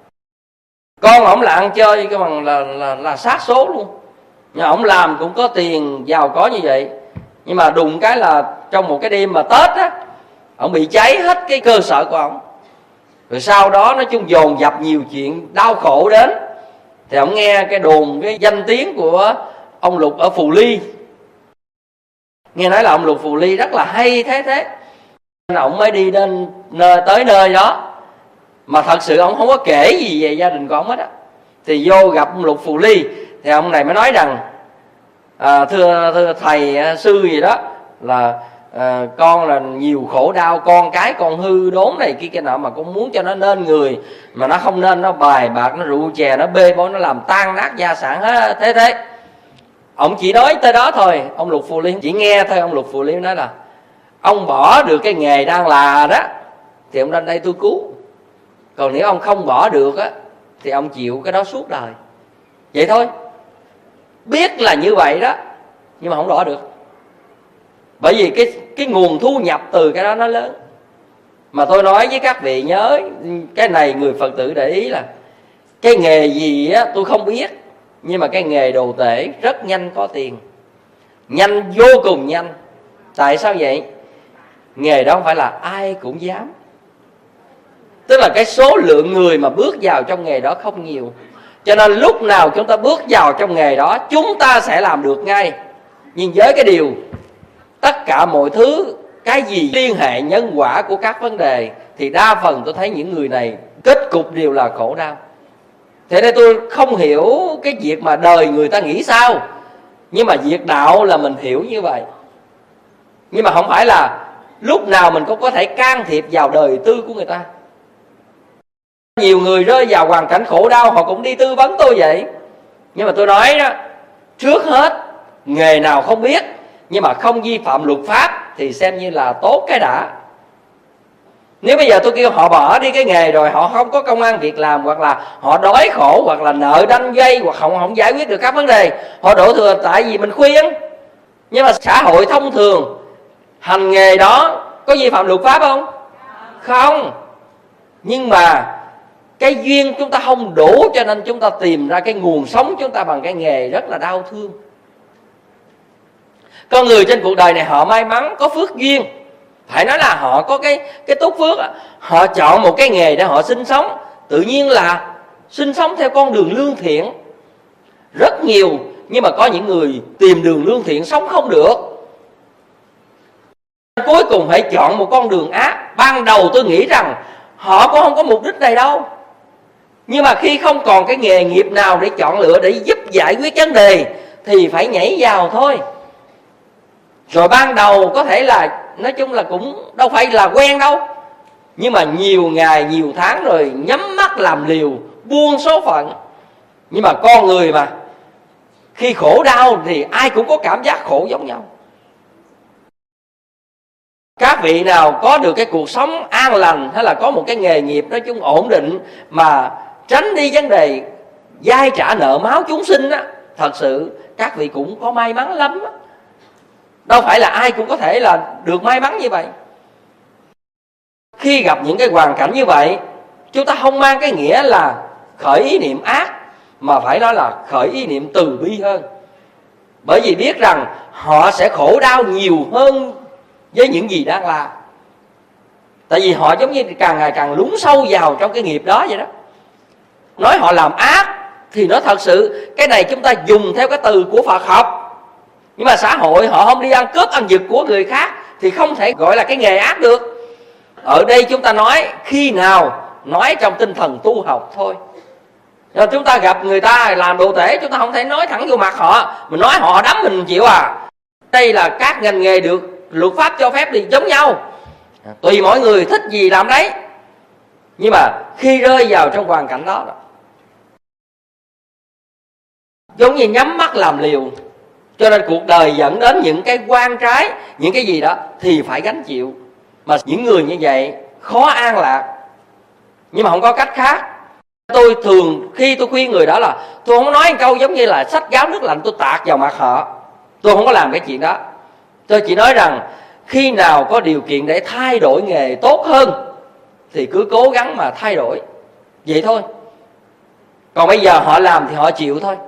Con ông là ăn chơi cái bằng là sát số luôn. Nhưng ông làm cũng có tiền, giàu có như vậy. Nhưng mà đùng cái là trong một cái đêm mà Tết á, ông bị cháy hết cái cơ sở của ông. Rồi sau đó nói chung dồn dập nhiều chuyện đau khổ đến. Thì ông nghe cái đồn, cái danh tiếng của ông Lục ở Phù Ly. Nghe nói là ông Lục Phù Ly rất là hay thế. Nên ông mới đi tới nơi đó. Mà thật sự ông không có kể gì về gia đình của ông hết á. Thì vô gặp ông Lục Phù Ly, thì ông này mới nói rằng thưa thầy sư gì đó, là con là nhiều khổ đau, con cái con hư đốn này kia nọ, mà con muốn cho nó nên người, mà nó không nên, nó bài bạc, nó rượu chè, nó bê bối, nó làm tan nát gia sản hết thế. Ông chỉ nói tới đó thôi. Ông Lục Phù Ly chỉ nghe thôi. Ông Lục Phù Ly nói là ông bỏ được cái nghề đang là đó thì ông lên đây tôi cứu. Còn nếu ông không bỏ được á thì ông chịu cái đó suốt đời. Vậy thôi. Biết là như vậy đó, nhưng mà không bỏ được. Bởi vì cái nguồn thu nhập từ cái đó nó lớn. Mà tôi nói với các vị nhớ cái này, người Phật tử để ý là cái nghề gì á tôi không biết, nhưng mà cái nghề đồ tể rất nhanh có tiền. Nhanh, vô cùng nhanh. Tại sao vậy? Nghề đó không phải là ai cũng dám. Tức là cái số lượng người mà bước vào trong nghề đó không nhiều. Cho nên lúc nào chúng ta bước vào trong nghề đó, chúng ta sẽ làm được ngay. Nhưng với cái điều tất cả mọi thứ, cái gì liên hệ nhân quả của các vấn đề, thì đa phần tôi thấy những người này kết cục đều là khổ đau. Thế nên tôi không hiểu cái việc mà đời người ta nghĩ sao, nhưng mà việc đạo là mình hiểu như vậy. Nhưng mà không phải là lúc nào mình cũng có thể can thiệp vào đời tư của người ta. Nhiều người rơi vào hoàn cảnh khổ đau họ cũng đi tư vấn tôi vậy. Nhưng mà tôi nói đó, trước hết nghề nào không biết, nhưng mà không vi phạm luật pháp thì xem như là tốt cái đã. Nếu bây giờ tôi kêu họ bỏ đi cái nghề rồi họ không có công ăn việc làm, hoặc là họ đói khổ, hoặc là nợ đanh dây, hoặc không giải quyết được các vấn đề, họ đổ thừa tại vì mình khuyên. Nhưng mà xã hội thông thường hành nghề đó có vi phạm luật pháp không? Không. Nhưng mà cái duyên chúng ta không đủ, cho nên chúng ta tìm ra cái nguồn sống chúng ta bằng cái nghề rất là đau thương. Con người trên cuộc đời này họ may mắn có phước duyên, phải nói là họ có cái tốt phước. Họ chọn một cái nghề để họ sinh sống, tự nhiên là sinh sống theo con đường lương thiện rất nhiều. Nhưng mà có những người tìm đường lương thiện sống không được, cuối cùng phải chọn một con đường ác. Ban đầu tôi nghĩ rằng họ cũng không có mục đích này đâu, nhưng mà khi không còn cái nghề nghiệp nào để chọn lựa để giúp giải quyết vấn đề thì phải nhảy vào thôi. Rồi ban đầu có thể là nói chung là cũng đâu phải là quen đâu, nhưng mà nhiều ngày nhiều tháng rồi nhắm mắt làm liều, buông số phận. Nhưng mà con người mà, khi khổ đau thì ai cũng có cảm giác khổ giống nhau. Các vị nào có được cái cuộc sống an lành, hay là có một cái nghề nghiệp nói chung ổn định, mà tránh đi vấn đề vay trả nợ máu chúng sinh á, thật sự các vị cũng có may mắn lắm á. Đâu phải là ai cũng có thể là được may mắn như vậy. Khi gặp những cái hoàn cảnh như vậy, chúng ta không mang cái nghĩa là khởi ý niệm ác, mà phải nói là khởi ý niệm từ bi hơn. Bởi vì biết rằng họ sẽ khổ đau nhiều hơn với những gì đang làm. Tại vì họ giống như càng ngày càng lún sâu vào trong cái nghiệp đó vậy đó. Nói họ làm ác thì nó thật sự, cái này chúng ta dùng theo cái từ của Phật học. Nhưng mà xã hội họ không đi ăn cướp ăn giật của người khác thì không thể gọi là cái nghề ác được. Ở đây chúng ta nói khi nào nói trong tinh thần tu học thôi. Rồi chúng ta gặp người ta làm đồ tể, chúng ta không thể nói thẳng vô mặt họ. Mình nói họ đấm mình chịu à. Đây là các ngành nghề được luật pháp cho phép thì giống nhau, tùy mỗi người thích gì làm đấy. Nhưng mà khi rơi vào trong hoàn cảnh đó, giống như nhắm mắt làm liều. Cho nên cuộc đời dẫn đến những cái oan trái, những cái gì đó thì phải gánh chịu. Mà những người như vậy khó an lạc, nhưng mà không có cách khác. Tôi thường khi tôi khuyên người đó là tôi không nói một câu giống như là xách gáo nước lạnh tôi tạt vào mặt họ. Tôi không có làm cái chuyện đó. Tôi chỉ nói rằng khi nào có điều kiện để thay đổi nghề tốt hơn thì cứ cố gắng mà thay đổi, vậy thôi. Còn bây giờ họ làm thì họ chịu thôi.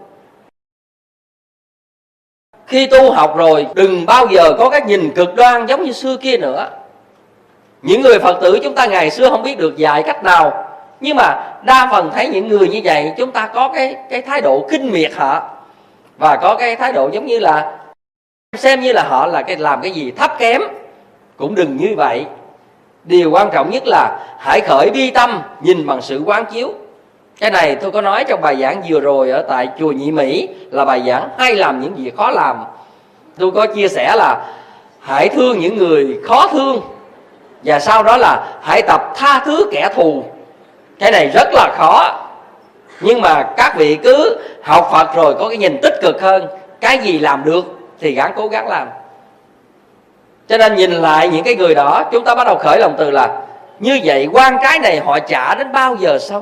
Khi tu học rồi đừng bao giờ có cái nhìn cực đoan giống như xưa kia nữa. Những người Phật tử chúng ta ngày xưa không biết được dạy cách nào, nhưng mà đa phần thấy những người như vậy, chúng ta có cái thái độ khinh miệt họ, và có cái thái độ giống như là xem như là họ là làm cái gì thấp kém. Cũng đừng như vậy. Điều quan trọng nhất là hãy khởi bi tâm, nhìn bằng sự quán chiếu. Cái này tôi có nói trong bài giảng vừa rồi ở tại chùa Nhị Mỹ, là bài giảng hay làm những việc khó làm. Tôi có chia sẻ là hãy thương những người khó thương, và sau đó là hãy tập tha thứ kẻ thù. Cái này rất là khó, nhưng mà các vị cứ học Phật rồi có cái nhìn tích cực hơn. Cái gì làm được thì gắng cố gắng làm. Cho nên nhìn lại những cái người đó, chúng ta bắt đầu khởi lòng từ là như vậy oan trái này họ trả đến bao giờ xong.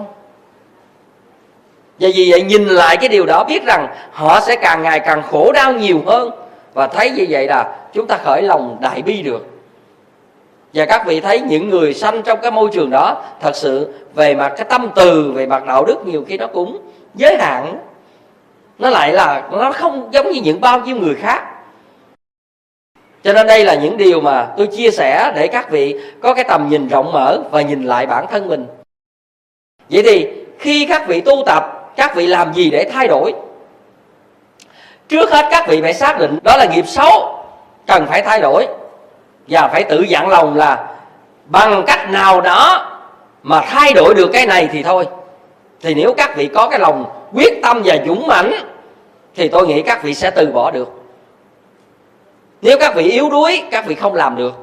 Và vì vậy nhìn lại cái điều đó, biết rằng họ sẽ càng ngày càng khổ đau nhiều hơn. Và thấy như vậy là chúng ta khởi lòng đại bi được. Và các vị thấy những người sanh trong cái môi trường đó, thật sự về mặt cái tâm từ, về mặt đạo đức nhiều khi nó cũng giới hạn. Nó lại là nó không giống như những bao nhiêu người khác. Cho nên đây là những điều mà tôi chia sẻ để các vị có cái tầm nhìn rộng mở và nhìn lại bản thân mình. Vậy thì khi các vị tu tập, các vị làm gì để thay đổi? Trước hết các vị phải xác định đó là nghiệp xấu, cần phải thay đổi. Và phải tự dặn lòng là bằng cách nào đó mà thay đổi được cái này thì thôi. Thì nếu các vị có cái lòng quyết tâm và dũng mãnh thì tôi nghĩ các vị sẽ từ bỏ được. Nếu các vị yếu đuối, các vị không làm được.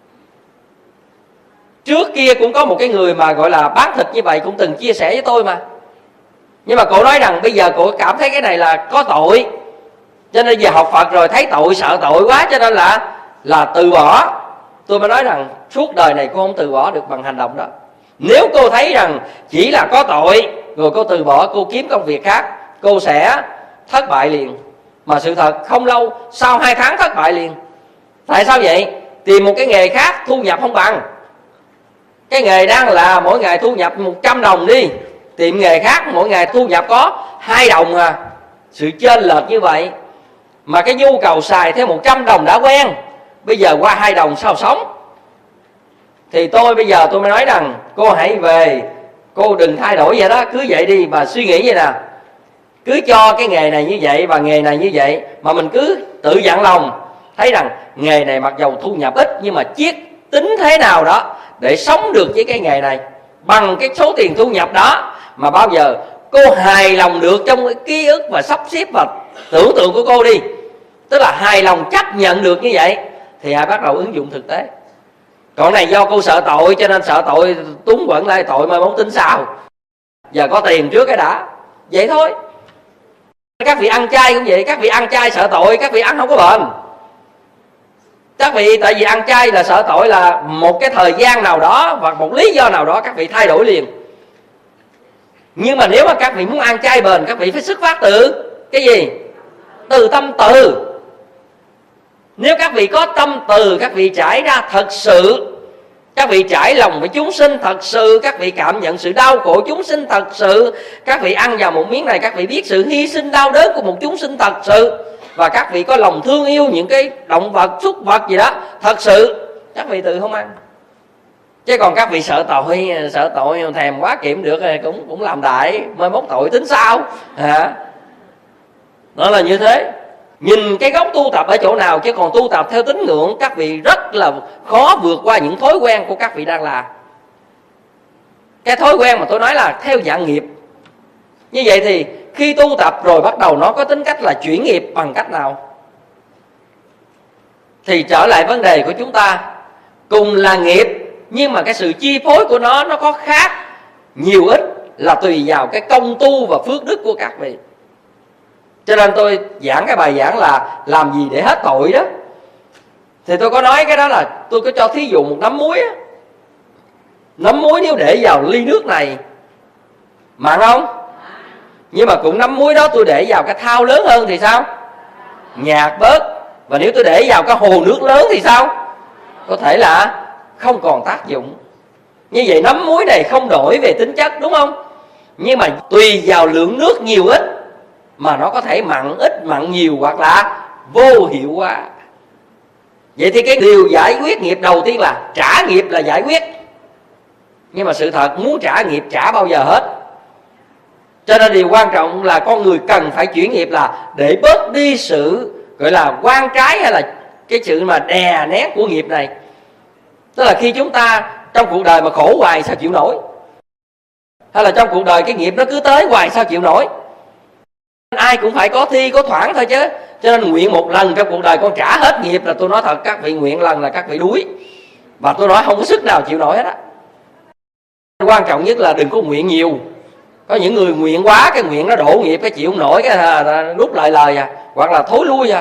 Trước kia cũng có một cái người mà gọi là bán thịt như vậy, cũng từng chia sẻ với tôi mà. Nhưng mà cô nói rằng bây giờ cô cảm thấy cái này là có tội, cho nên giờ học Phật rồi thấy tội, sợ tội quá, cho nên là từ bỏ. Tôi mới nói rằng suốt đời này cô không từ bỏ được bằng hành động đó. Nếu cô thấy rằng chỉ là có tội rồi cô từ bỏ, cô kiếm công việc khác, cô sẽ thất bại liền. Mà sự thật không lâu sau 2 tháng thất bại liền. Tại sao vậy? Tìm một cái nghề khác thu nhập không bằng. Cái nghề đang là mỗi ngày thu nhập 100 đồng đi, tìm nghề khác mỗi ngày thu nhập có 2 đồng à. Sự chênh lệch như vậy mà cái nhu cầu xài theo 100 đồng đã quen, bây giờ qua 2 đồng sao sống? Thì bây giờ tôi mới nói rằng cô hãy về, cô đừng thay đổi vậy đó, cứ vậy đi mà suy nghĩ vậy nè. Cứ cho cái nghề này như vậy và nghề này như vậy, mà mình cứ tự dặn lòng thấy rằng nghề này mặc dầu thu nhập ít nhưng mà chiết tính thế nào đó để sống được với cái nghề này bằng cái số tiền thu nhập đó. Mà bao giờ cô hài lòng được trong cái ký ức và sắp xếp và tưởng tượng của cô đi, tức là hài lòng chấp nhận được như vậy, thì hãy bắt đầu ứng dụng thực tế. Còn này do cô sợ tội cho nên sợ tội túng quẩn lại, tội mà muốn tính sao, giờ có tiền trước cái đã, vậy thôi. Các vị ăn chay cũng vậy, các vị ăn chay sợ tội, các vị ăn không có bền. Các vị tại vì ăn chay là sợ tội, là một cái thời gian nào đó hoặc một lý do nào đó các vị thay đổi liền. Nhưng mà nếu mà các vị muốn ăn chay bền, các vị phải xuất phát từ cái gì? Từ tâm từ. Nếu các vị có tâm từ, các vị trải ra thật sự, các vị trải lòng với chúng sinh thật sự, các vị cảm nhận sự đau khổ chúng sinh thật sự, các vị ăn vào một miếng này các vị biết sự hy sinh đau đớn của một chúng sinh thật sự, và các vị có lòng thương yêu những cái động vật, súc vật gì đó thật sự, các vị tự không ăn. Chứ còn các vị sợ tội thèm quá kiệm được cũng làm đại, mai mốt tội tính sao hả? Đó là như thế. Nhìn cái gốc tu tập ở chỗ nào, chứ còn tu tập theo tín ngưỡng các vị rất là khó vượt qua những thói quen của các vị đang làm. Cái thói quen mà tôi nói là theo dạng nghiệp. Như vậy thì khi tu tập rồi bắt đầu nó có tính cách là chuyển nghiệp bằng cách nào? Thì trở lại vấn đề của chúng ta, cùng là nghiệp nhưng mà cái sự chi phối của nó có khác nhiều ít, là tùy vào cái công tu và phước đức của các vị. Cho nên tôi giảng cái bài giảng là làm gì để hết tội đó. Thì tôi có nói cái đó là tôi có cho thí dụ một nắm muối á. Nắm muối nếu để vào ly nước này mặn không? Nhưng mà cũng nắm muối đó tôi để vào cái thau lớn hơn thì sao? Nhạt bớt. Và nếu tôi để vào cái hồ nước lớn thì sao? Có thể là không còn tác dụng. Như vậy nắm muối này không đổi về tính chất, đúng không? Nhưng mà tùy vào lượng nước nhiều ít mà nó có thể mặn ít, mặn nhiều, hoặc là vô hiệu hóa. Vậy thì cái điều giải quyết nghiệp đầu tiên là trả nghiệp là giải quyết. Nhưng mà sự thật muốn trả nghiệp trả bao giờ hết. Cho nên điều quan trọng là con người cần phải chuyển nghiệp, là để bớt đi sự gọi là quan trái hay là cái sự mà đè nén của nghiệp này. Tức là khi chúng ta trong cuộc đời mà khổ hoài sao chịu nổi, hay là trong cuộc đời cái nghiệp nó cứ tới hoài sao chịu nổi. Ai cũng phải có thi có thoảng thôi chứ. Cho nên nguyện một lần trong cuộc đời con trả hết nghiệp là tôi nói thật, các vị nguyện lần là các vị đuối. Và tôi nói không có sức nào chịu nổi hết á. Quan trọng nhất là đừng có nguyện nhiều. Có những người nguyện quá, cái nguyện nó đổ nghiệp, cái chịu không nổi, cái rút lại lời hoặc là thối lui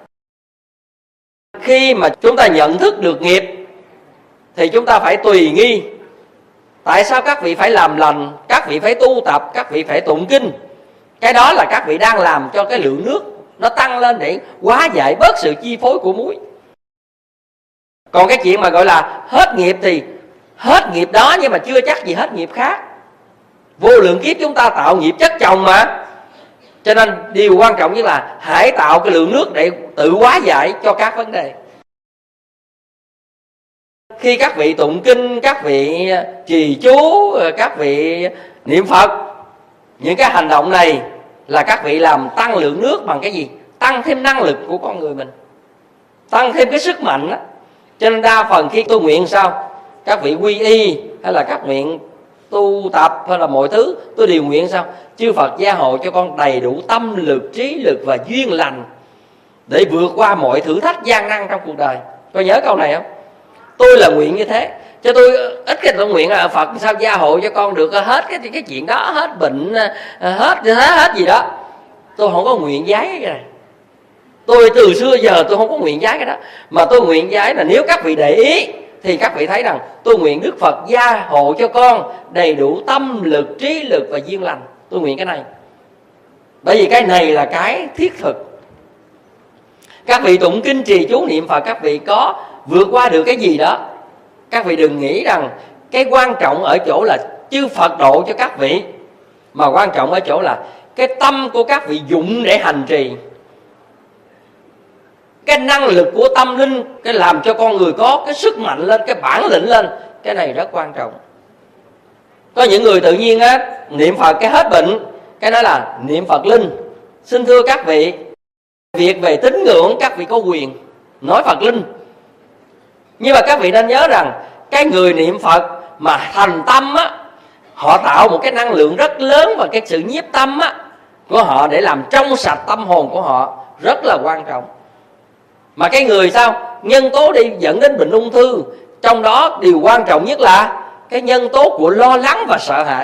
Khi mà chúng ta nhận thức được nghiệp thì chúng ta phải tùy nghi. Tại sao các vị phải làm lành, các vị phải tu tập, các vị phải tụng kinh? Cái đó là các vị đang làm cho cái lượng nước nó tăng lên để hóa giải bớt sự chi phối của muối. Còn cái chuyện mà gọi là hết nghiệp thì hết nghiệp đó, nhưng mà chưa chắc gì hết nghiệp khác. Vô lượng kiếp chúng ta tạo nghiệp chất chồng mà. Cho nên điều quan trọng nhất là hãy tạo cái lượng nước để tự hóa giải cho các vấn đề. Khi các vị tụng kinh, các vị trì chú, các vị niệm Phật, những cái hành động này là các vị làm tăng lượng nước bằng cái gì? Tăng thêm năng lực của con người mình, tăng thêm cái sức mạnh đó. Cho nên đa phần khi tôi nguyện sao, các vị quy y hay là các nguyện tu tập hay là mọi thứ, tôi đều nguyện sao? Chư Phật gia hộ cho con đầy đủ tâm lực, trí lực và duyên lành để vượt qua mọi thử thách gian nan trong cuộc đời. Có nhớ câu này không? Tôi là nguyện như thế. Cho tôi ít cái tôi nguyện là Phật sao gia hộ cho con được hết cái chuyện đó, hết bệnh, hết gì đó. Tôi không có nguyện giái cái này. Tôi từ xưa giờ tôi không có nguyện giái cái đó. Mà tôi nguyện giái là nếu các vị để ý thì các vị thấy rằng tôi nguyện Đức Phật gia hộ cho con đầy đủ tâm lực, trí lực và duyên lành. Tôi nguyện cái này. Bởi vì cái này là cái thiết thực. Các vị tụng kinh trì chú niệm Phật, các vị có vượt qua được cái gì đó. Các vị đừng nghĩ rằng cái quan trọng ở chỗ là chư Phật độ cho các vị, mà quan trọng ở chỗ là cái tâm của các vị dụng để hành trì. Cái năng lực của tâm linh, cái làm cho con người có cái sức mạnh lên, cái bản lĩnh lên, cái này rất quan trọng. Có những người tự nhiên á, niệm Phật cái hết bệnh, cái đó là niệm Phật linh. Xin thưa các vị, việc về tín ngưỡng các vị có quyền nói Phật linh. Nhưng mà các vị nên nhớ rằng cái người niệm Phật mà thành tâm á, họ tạo một cái năng lượng rất lớn và cái sự nhiếp tâm á của họ để làm trong sạch tâm hồn của họ rất là quan trọng. Mà cái người sao? Nhân tố đi dẫn đến bệnh ung thư, trong đó điều quan trọng nhất là cái nhân tố của lo lắng và sợ hãi.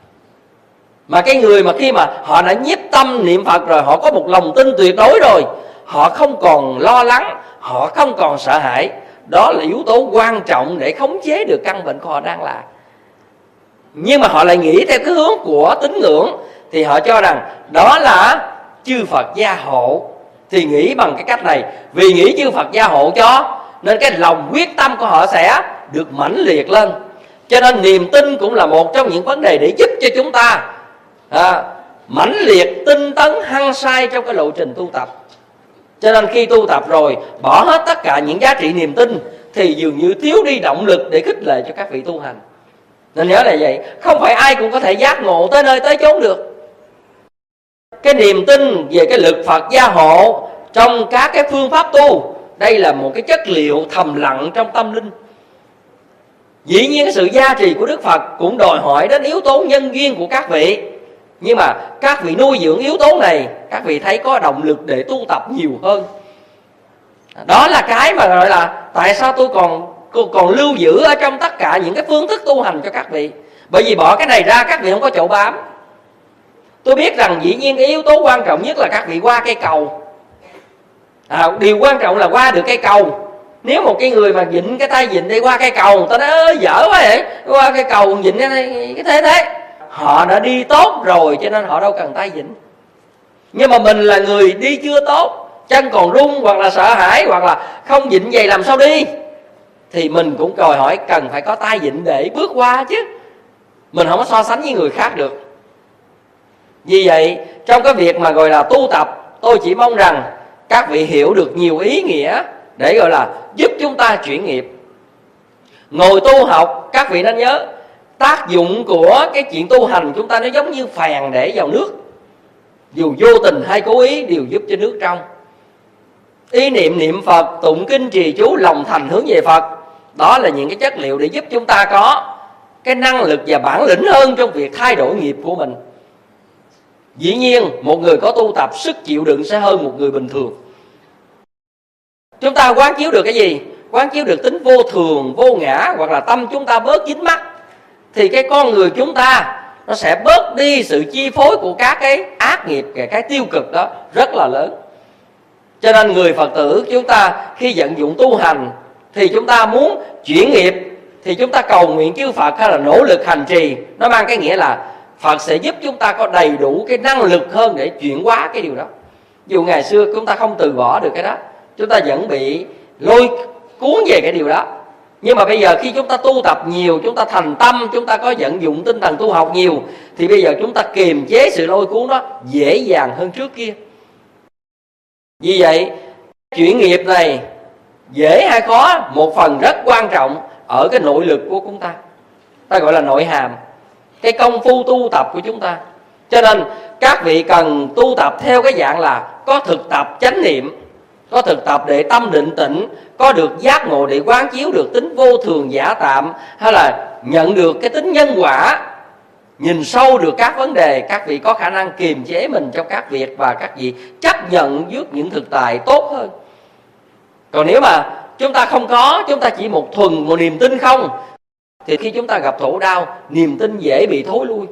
Mà cái người mà khi mà họ đã nhiếp tâm niệm Phật rồi, họ có một lòng tin tuyệt đối rồi, họ không còn lo lắng, họ không còn sợ hãi. Đó là yếu tố quan trọng để khống chế được căn bệnh của họ đang là. Nhưng mà họ lại nghĩ theo cái hướng của tín ngưỡng, thì họ cho rằng đó là chư Phật gia hộ. Thì nghĩ bằng cái cách này, vì nghĩ chư Phật gia hộ cho nên cái lòng quyết tâm của họ sẽ được mãnh liệt lên. Cho nên niềm tin cũng là một trong những vấn đề để giúp cho chúng ta mãnh liệt, tinh tấn, hăng say trong cái lộ trình tu tập. Cho nên khi tu tập rồi, bỏ hết tất cả những giá trị niềm tin thì dường như thiếu đi động lực để khích lệ cho các vị tu hành. Nên nhớ là vậy, không phải ai cũng có thể giác ngộ tới nơi tới chốn được. Cái niềm tin về cái lực Phật gia hộ trong các cái phương pháp tu, đây là một cái chất liệu thầm lặng trong tâm linh. Dĩ nhiên cái sự gia trì của Đức Phật cũng đòi hỏi đến yếu tố nhân duyên của các vị. Nhưng mà các vị nuôi dưỡng yếu tố này, các vị thấy có động lực để tu tập nhiều hơn. Đó là cái mà gọi là tại sao tôi còn lưu giữ ở trong tất cả những cái phương thức tu hành cho các vị. Bởi vì bỏ cái này ra các vị không có chỗ bám. Tôi biết rằng dĩ nhiên cái yếu tố quan trọng nhất là các vị qua cây cầu. Điều quan trọng là qua được cây cầu. Nếu một cái người mà vịn cái tay vịn đi qua cây cầu, người ta nói dở quá vậy, qua cây cầu vịn cái thế họ đã đi tốt rồi, cho nên họ đâu cần tay vịn. Nhưng mà mình là người đi chưa tốt, chân còn run, hoặc là sợ hãi, hoặc là không vịn vậy làm sao đi, thì mình cũng đòi hỏi cần phải có tay vịn để bước qua chứ. Mình không có so sánh với người khác được. Vì vậy trong cái việc mà gọi là tu tập, tôi chỉ mong rằng các vị hiểu được nhiều ý nghĩa để gọi là giúp chúng ta chuyển nghiệp. Ngồi tu học, các vị nên nhớ tác dụng của cái chuyện tu hành chúng ta nó giống như phèn để vào nước, dù vô tình hay cố ý đều giúp cho nước trong. Ý niệm niệm Phật, tụng kinh trì chú, lòng thành hướng về Phật, đó là những cái chất liệu để giúp chúng ta có cái năng lực và bản lĩnh hơn trong việc thay đổi nghiệp của mình. Dĩ nhiên một người có tu tập, sức chịu đựng sẽ hơn một người bình thường. Chúng ta quán chiếu được cái gì? Quán chiếu được tính vô thường, vô ngã, hoặc là tâm chúng ta bớt dính mắc, thì cái con người chúng ta nó sẽ bớt đi sự chi phối của các cái ác nghiệp, cái tiêu cực đó rất là lớn. Cho nên người Phật tử chúng ta khi vận dụng tu hành thì chúng ta muốn chuyển nghiệp thì chúng ta cầu nguyện chư Phật hay là nỗ lực hành trì. Nó mang cái nghĩa là Phật sẽ giúp chúng ta có đầy đủ cái năng lực hơn để chuyển hóa cái điều đó. Dù ngày xưa chúng ta không từ bỏ được cái đó, chúng ta vẫn bị lôi cuốn về cái điều đó. Nhưng mà bây giờ khi chúng ta tu tập nhiều, chúng ta thành tâm, chúng ta có vận dụng tinh thần tu học nhiều, thì bây giờ chúng ta kiềm chế sự lôi cuốn đó dễ dàng hơn trước kia. Vì vậy chuyển nghiệp này dễ hay khó, một phần rất quan trọng ở cái nội lực của chúng ta, ta gọi là nội hàm, cái công phu tu tập của chúng ta. Cho nên các vị cần tu tập theo cái dạng là có thực tập chánh niệm, có thực tập để tâm định tĩnh, có được giác ngộ để quán chiếu được tính vô thường giả tạm, hay là nhận được cái tính nhân quả nhìn sâu được các vấn đề, các vị có khả năng kiềm chế mình trong các việc, và các vị chấp nhận trước những thực tại tốt hơn. Còn nếu mà chúng ta không có, chúng ta chỉ một niềm tin không, thì khi chúng ta gặp khổ đau, niềm tin dễ bị thối lui.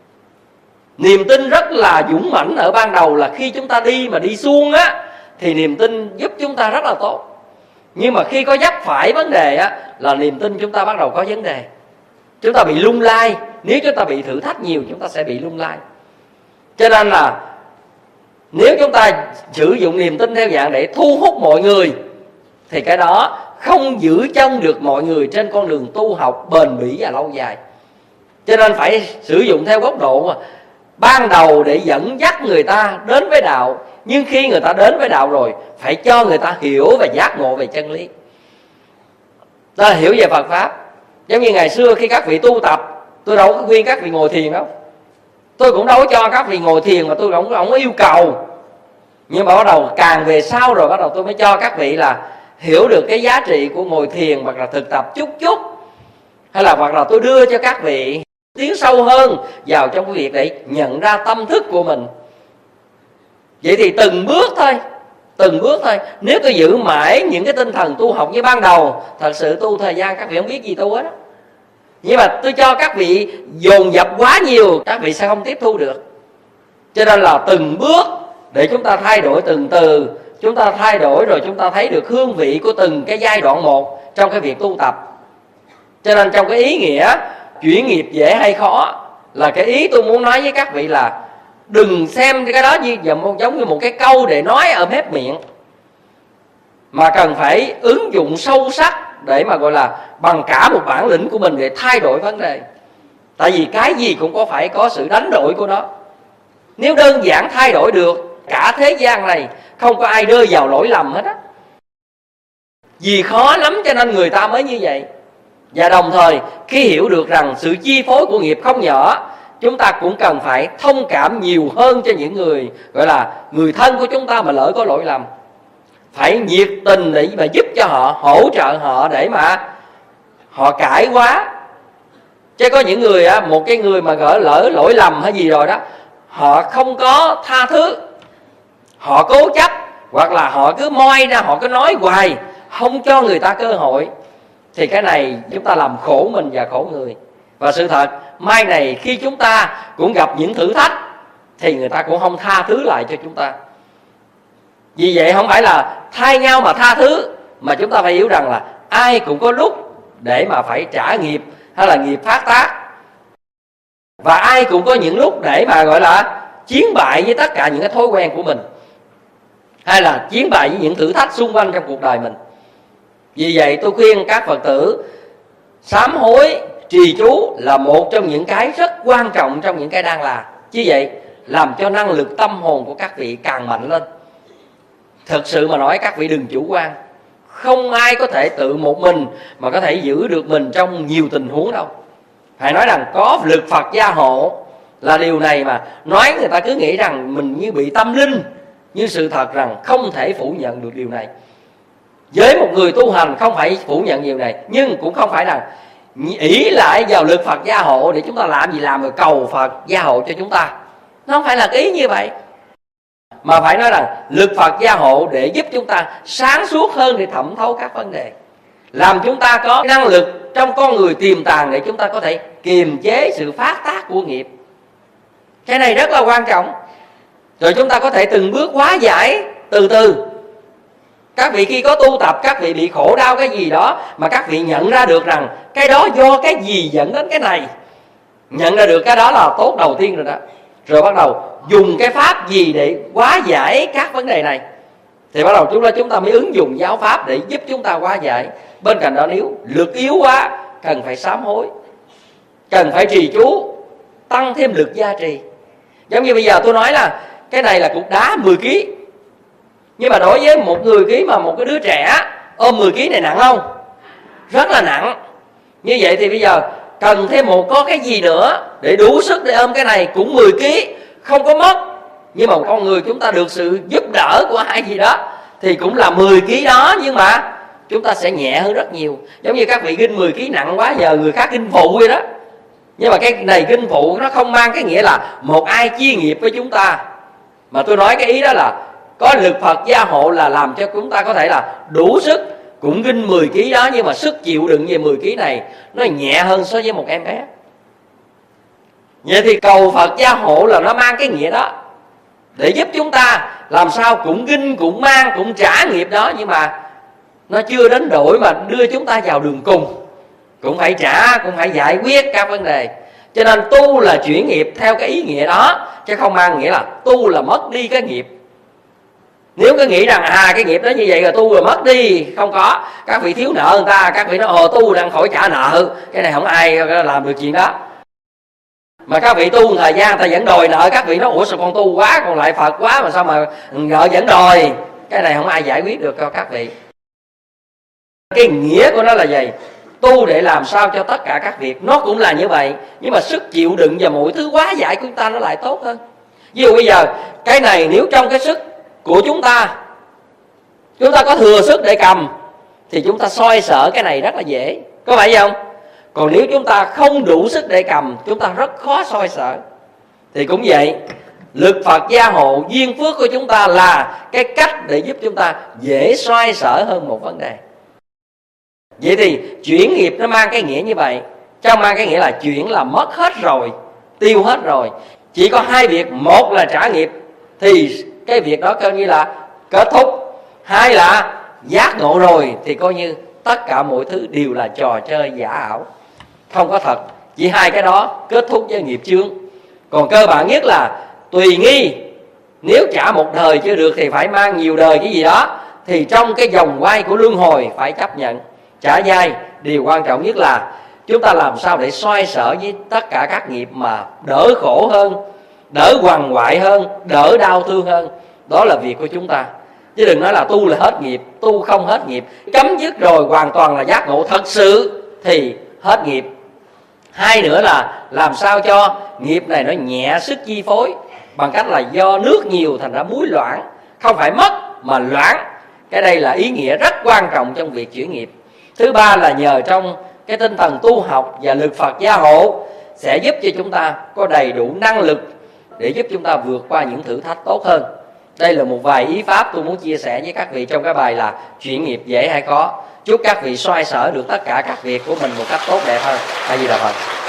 Niềm tin rất là dũng mãnh ở ban đầu là khi chúng ta đi xuông á, thì niềm tin giúp chúng ta rất là tốt. Nhưng mà khi có vấp phải vấn đề á, là niềm tin chúng ta bắt đầu có vấn đề. Chúng ta bị lung lay. Nếu chúng ta bị thử thách nhiều, chúng ta sẽ bị lung lay. Cho nên là nếu chúng ta sử dụng niềm tin theo dạng để thu hút mọi người, thì cái đó không giữ chân được mọi người trên con đường tu học bền bỉ và lâu dài. Cho nên phải sử dụng theo góc độ ban đầu để dẫn dắt người ta đến với đạo. Nhưng khi người ta đến với đạo rồi, phải cho người ta hiểu và giác ngộ về chân lý. Ta hiểu về Phật Pháp. Giống như ngày xưa khi các vị tu tập, tôi đâu có khuyên các vị ngồi thiền đâu. Tôi cũng đâu có cho các vị ngồi thiền, mà tôi không có yêu cầu. Nhưng mà bắt đầu càng về sau rồi, bắt đầu tôi mới cho các vị là hiểu được cái giá trị của ngồi thiền, hoặc là thực tập chút chút, hay là hoặc là tôi đưa cho các vị tiến sâu hơn vào trong cái việc để nhận ra tâm thức của mình. Vậy thì từng bước thôi. Nếu tôi giữ mãi những cái tinh thần tu học như ban đầu, thật sự tu thời gian các vị không biết gì tu hết đó. Nhưng mà tôi cho các vị dồn dập quá nhiều, các vị sẽ không tiếp thu được. Cho nên là từng bước để chúng ta thay đổi từng từ. Chúng ta thay đổi rồi chúng ta thấy được hương vị của từng cái giai đoạn một trong cái việc tu tập. Cho nên trong cái ý nghĩa chuyển nghiệp dễ hay khó, là cái ý tôi muốn nói với các vị là đừng xem cái đó như giống như một cái câu để nói ở mép miệng, mà cần phải ứng dụng sâu sắc để mà gọi là bằng cả một bản lĩnh của mình để thay đổi vấn đề. Tại vì cái gì cũng phải có sự đánh đổi của nó. Nếu đơn giản thay đổi được, cả thế gian này không có ai rơi vào lỗi lầm hết á. Vì khó lắm cho nên người ta mới như vậy. Và đồng thời khi hiểu được rằng sự chi phối của nghiệp không nhỏ, chúng ta cũng cần phải thông cảm nhiều hơn cho những người gọi là người thân của chúng ta mà lỡ có lỗi lầm. Phải nhiệt tình để mà giúp cho họ, hỗ trợ họ để mà họ cải hóa. Chứ có những người một cái người mà lỡ lỗi lầm hay gì rồi đó, họ không có tha thứ, họ cố chấp, hoặc là họ cứ moi ra, họ cứ nói hoài, không cho người ta cơ hội, thì cái này chúng ta làm khổ mình và khổ người. Và sự thật mai này khi chúng ta cũng gặp những thử thách, thì người ta cũng không tha thứ lại cho chúng ta. Vì vậy không phải là thay nhau mà tha thứ, mà chúng ta phải hiểu rằng là ai cũng có lúc để mà phải trả nghiệp hay là nghiệp phát tác. Và ai cũng có những lúc để mà gọi là chiến bại với tất cả những cái thói quen của mình, hay là chiến bại với những thử thách xung quanh trong cuộc đời mình. Vì vậy tôi khuyên các Phật tử sám hối, trì chú là một trong những cái rất quan trọng trong những cái đang làm. Chứ vậy làm cho năng lực tâm hồn của các vị càng mạnh lên. Thật sự mà nói các vị đừng chủ quan. Không ai có thể tự một mình mà có thể giữ được mình trong nhiều tình huống đâu. Phải nói rằng có lực Phật gia hộ là điều này mà nói người ta cứ nghĩ rằng mình như bị tâm linh. Nhưng sự thật rằng không thể phủ nhận được điều này. Với một người tu hành không phải phủ nhận điều này, nhưng cũng không phải rằng ỷ lại vào lực Phật gia hộ để chúng ta làm gì làm rồi cầu Phật gia hộ cho chúng ta. Nó không phải là cái ý như vậy. Mà phải nói rằng lực Phật gia hộ để giúp chúng ta sáng suốt hơn để thẩm thấu các vấn đề, làm chúng ta có năng lực trong con người tiềm tàng để chúng ta có thể kiềm chế sự phát tác của nghiệp. Cái này rất là quan trọng. Rồi chúng ta có thể từng bước hóa giải từ từ. Các vị khi có tu tập, các vị bị khổ đau cái gì đó mà các vị nhận ra được rằng cái đó do cái gì dẫn đến cái này, nhận ra được cái đó là tốt đầu tiên rồi đó. Rồi bắt đầu dùng cái pháp gì để hóa giải các vấn đề này, thì bắt đầu chúng ta mới ứng dụng giáo pháp để giúp chúng ta hóa giải. Bên cạnh đó nếu lực yếu quá, cần phải sám hối, cần phải trì chú, tăng thêm lực gia trì. Giống như bây giờ tôi nói là cái này là cục đá 10 kg, nhưng mà đối với một người ký mà một cái đứa trẻ ôm 10 kg này nặng không? Rất là nặng. Như vậy thì bây giờ cần thêm có cái gì nữa để đủ sức để ôm cái này cũng 10 kg, không có mất. Nhưng mà con người chúng ta được sự giúp đỡ của ai gì đó thì cũng là 10 kg đó, nhưng mà chúng ta sẽ nhẹ hơn rất nhiều. Giống như các vị ginh 10 kg nặng quá, giờ người khác ginh phụ vậy đó. Nhưng mà cái này kinh phụ nó không mang cái nghĩa là một ai chia nghiệp với chúng ta, mà tôi nói cái ý đó là có lực Phật gia hộ là làm cho chúng ta có thể là đủ sức cũng ginh 10 kg đó, nhưng mà sức chịu đựng về 10 kg này nó nhẹ hơn so với một em bé. Vậy thì cầu Phật gia hộ là nó mang cái nghĩa đó, để giúp chúng ta làm sao cũng ginh, cũng mang, cũng trả nghiệp đó, nhưng mà nó chưa đến đổi mà đưa chúng ta vào đường cùng, cũng phải trả, cũng phải giải quyết các vấn đề. Cho nên tu là chuyển nghiệp theo cái ý nghĩa đó, chứ không mang nghĩa là tu là mất đi cái nghiệp. Nếu cứ nghĩ rằng cái nghiệp đó như vậy rồi tu rồi mất đi, không có. Các vị thiếu nợ người ta, các vị nói tu đang khỏi trả nợ, cái này không ai làm được chuyện đó. Mà các vị tu một thời gian người ta vẫn đòi nợ, các vị nói ủa sao con tu quá, con lại Phật quá mà sao mà nợ vẫn đòi, cái này không ai giải quyết được cho các vị. Cái nghĩa của nó là gì? Tu để làm sao cho tất cả các việc nó cũng là như vậy, nhưng mà sức chịu đựng và mọi thứ hóa giải của chúng ta nó lại tốt hơn. Ví dụ bây giờ cái này nếu trong cái sức của chúng ta có thừa sức để cầm thì chúng ta xoay sở cái này rất là dễ, có phải không? Còn nếu chúng ta không đủ sức để cầm, chúng ta rất khó xoay sở. Thì cũng vậy, lực Phật gia hộ, duyên phước của chúng ta là cái cách để giúp chúng ta dễ xoay sở hơn một vấn đề. Vậy thì chuyển nghiệp nó mang cái nghĩa như vậy, trong mang cái nghĩa là chuyển là mất hết rồi, tiêu hết rồi. Chỉ có hai việc, một là trả nghiệp thì cái việc đó coi như là kết thúc, hai là giác ngộ rồi thì coi như tất cả mọi thứ đều là trò chơi giả ảo, không có thật. Chỉ hai cái đó kết thúc với nghiệp chướng. Còn cơ bản nhất là tùy nghi, nếu trả một đời chưa được thì phải mang nhiều đời cái gì đó, thì trong cái vòng quay của luân hồi phải chấp nhận trả dai. Điều quan trọng nhất là chúng ta làm sao để xoay sở với tất cả các nghiệp mà đỡ khổ hơn, đỡ quằn quại hơn, đỡ đau thương hơn. Đó là việc của chúng ta, chứ đừng nói là tu là hết nghiệp. Tu không hết nghiệp, chấm dứt rồi hoàn toàn là giác ngộ thật sự thì hết nghiệp. Hai nữa là làm sao cho nghiệp này nó nhẹ sức chi phối, bằng cách là do nước nhiều thành ra muối loãng, không phải mất mà loãng. Cái đây là ý nghĩa rất quan trọng trong việc chuyển nghiệp. Thứ ba là nhờ trong cái tinh thần tu học và lực Phật gia hộ sẽ giúp cho chúng ta có đầy đủ năng lực để giúp chúng ta vượt qua những thử thách tốt hơn. Đây là một vài ý pháp tôi muốn chia sẻ với các vị trong cái bài là chuyển nghiệp dễ hay khó. Chúc các vị xoay sở được tất cả các việc của mình một cách tốt đẹp hơn. A Di Đà Phật.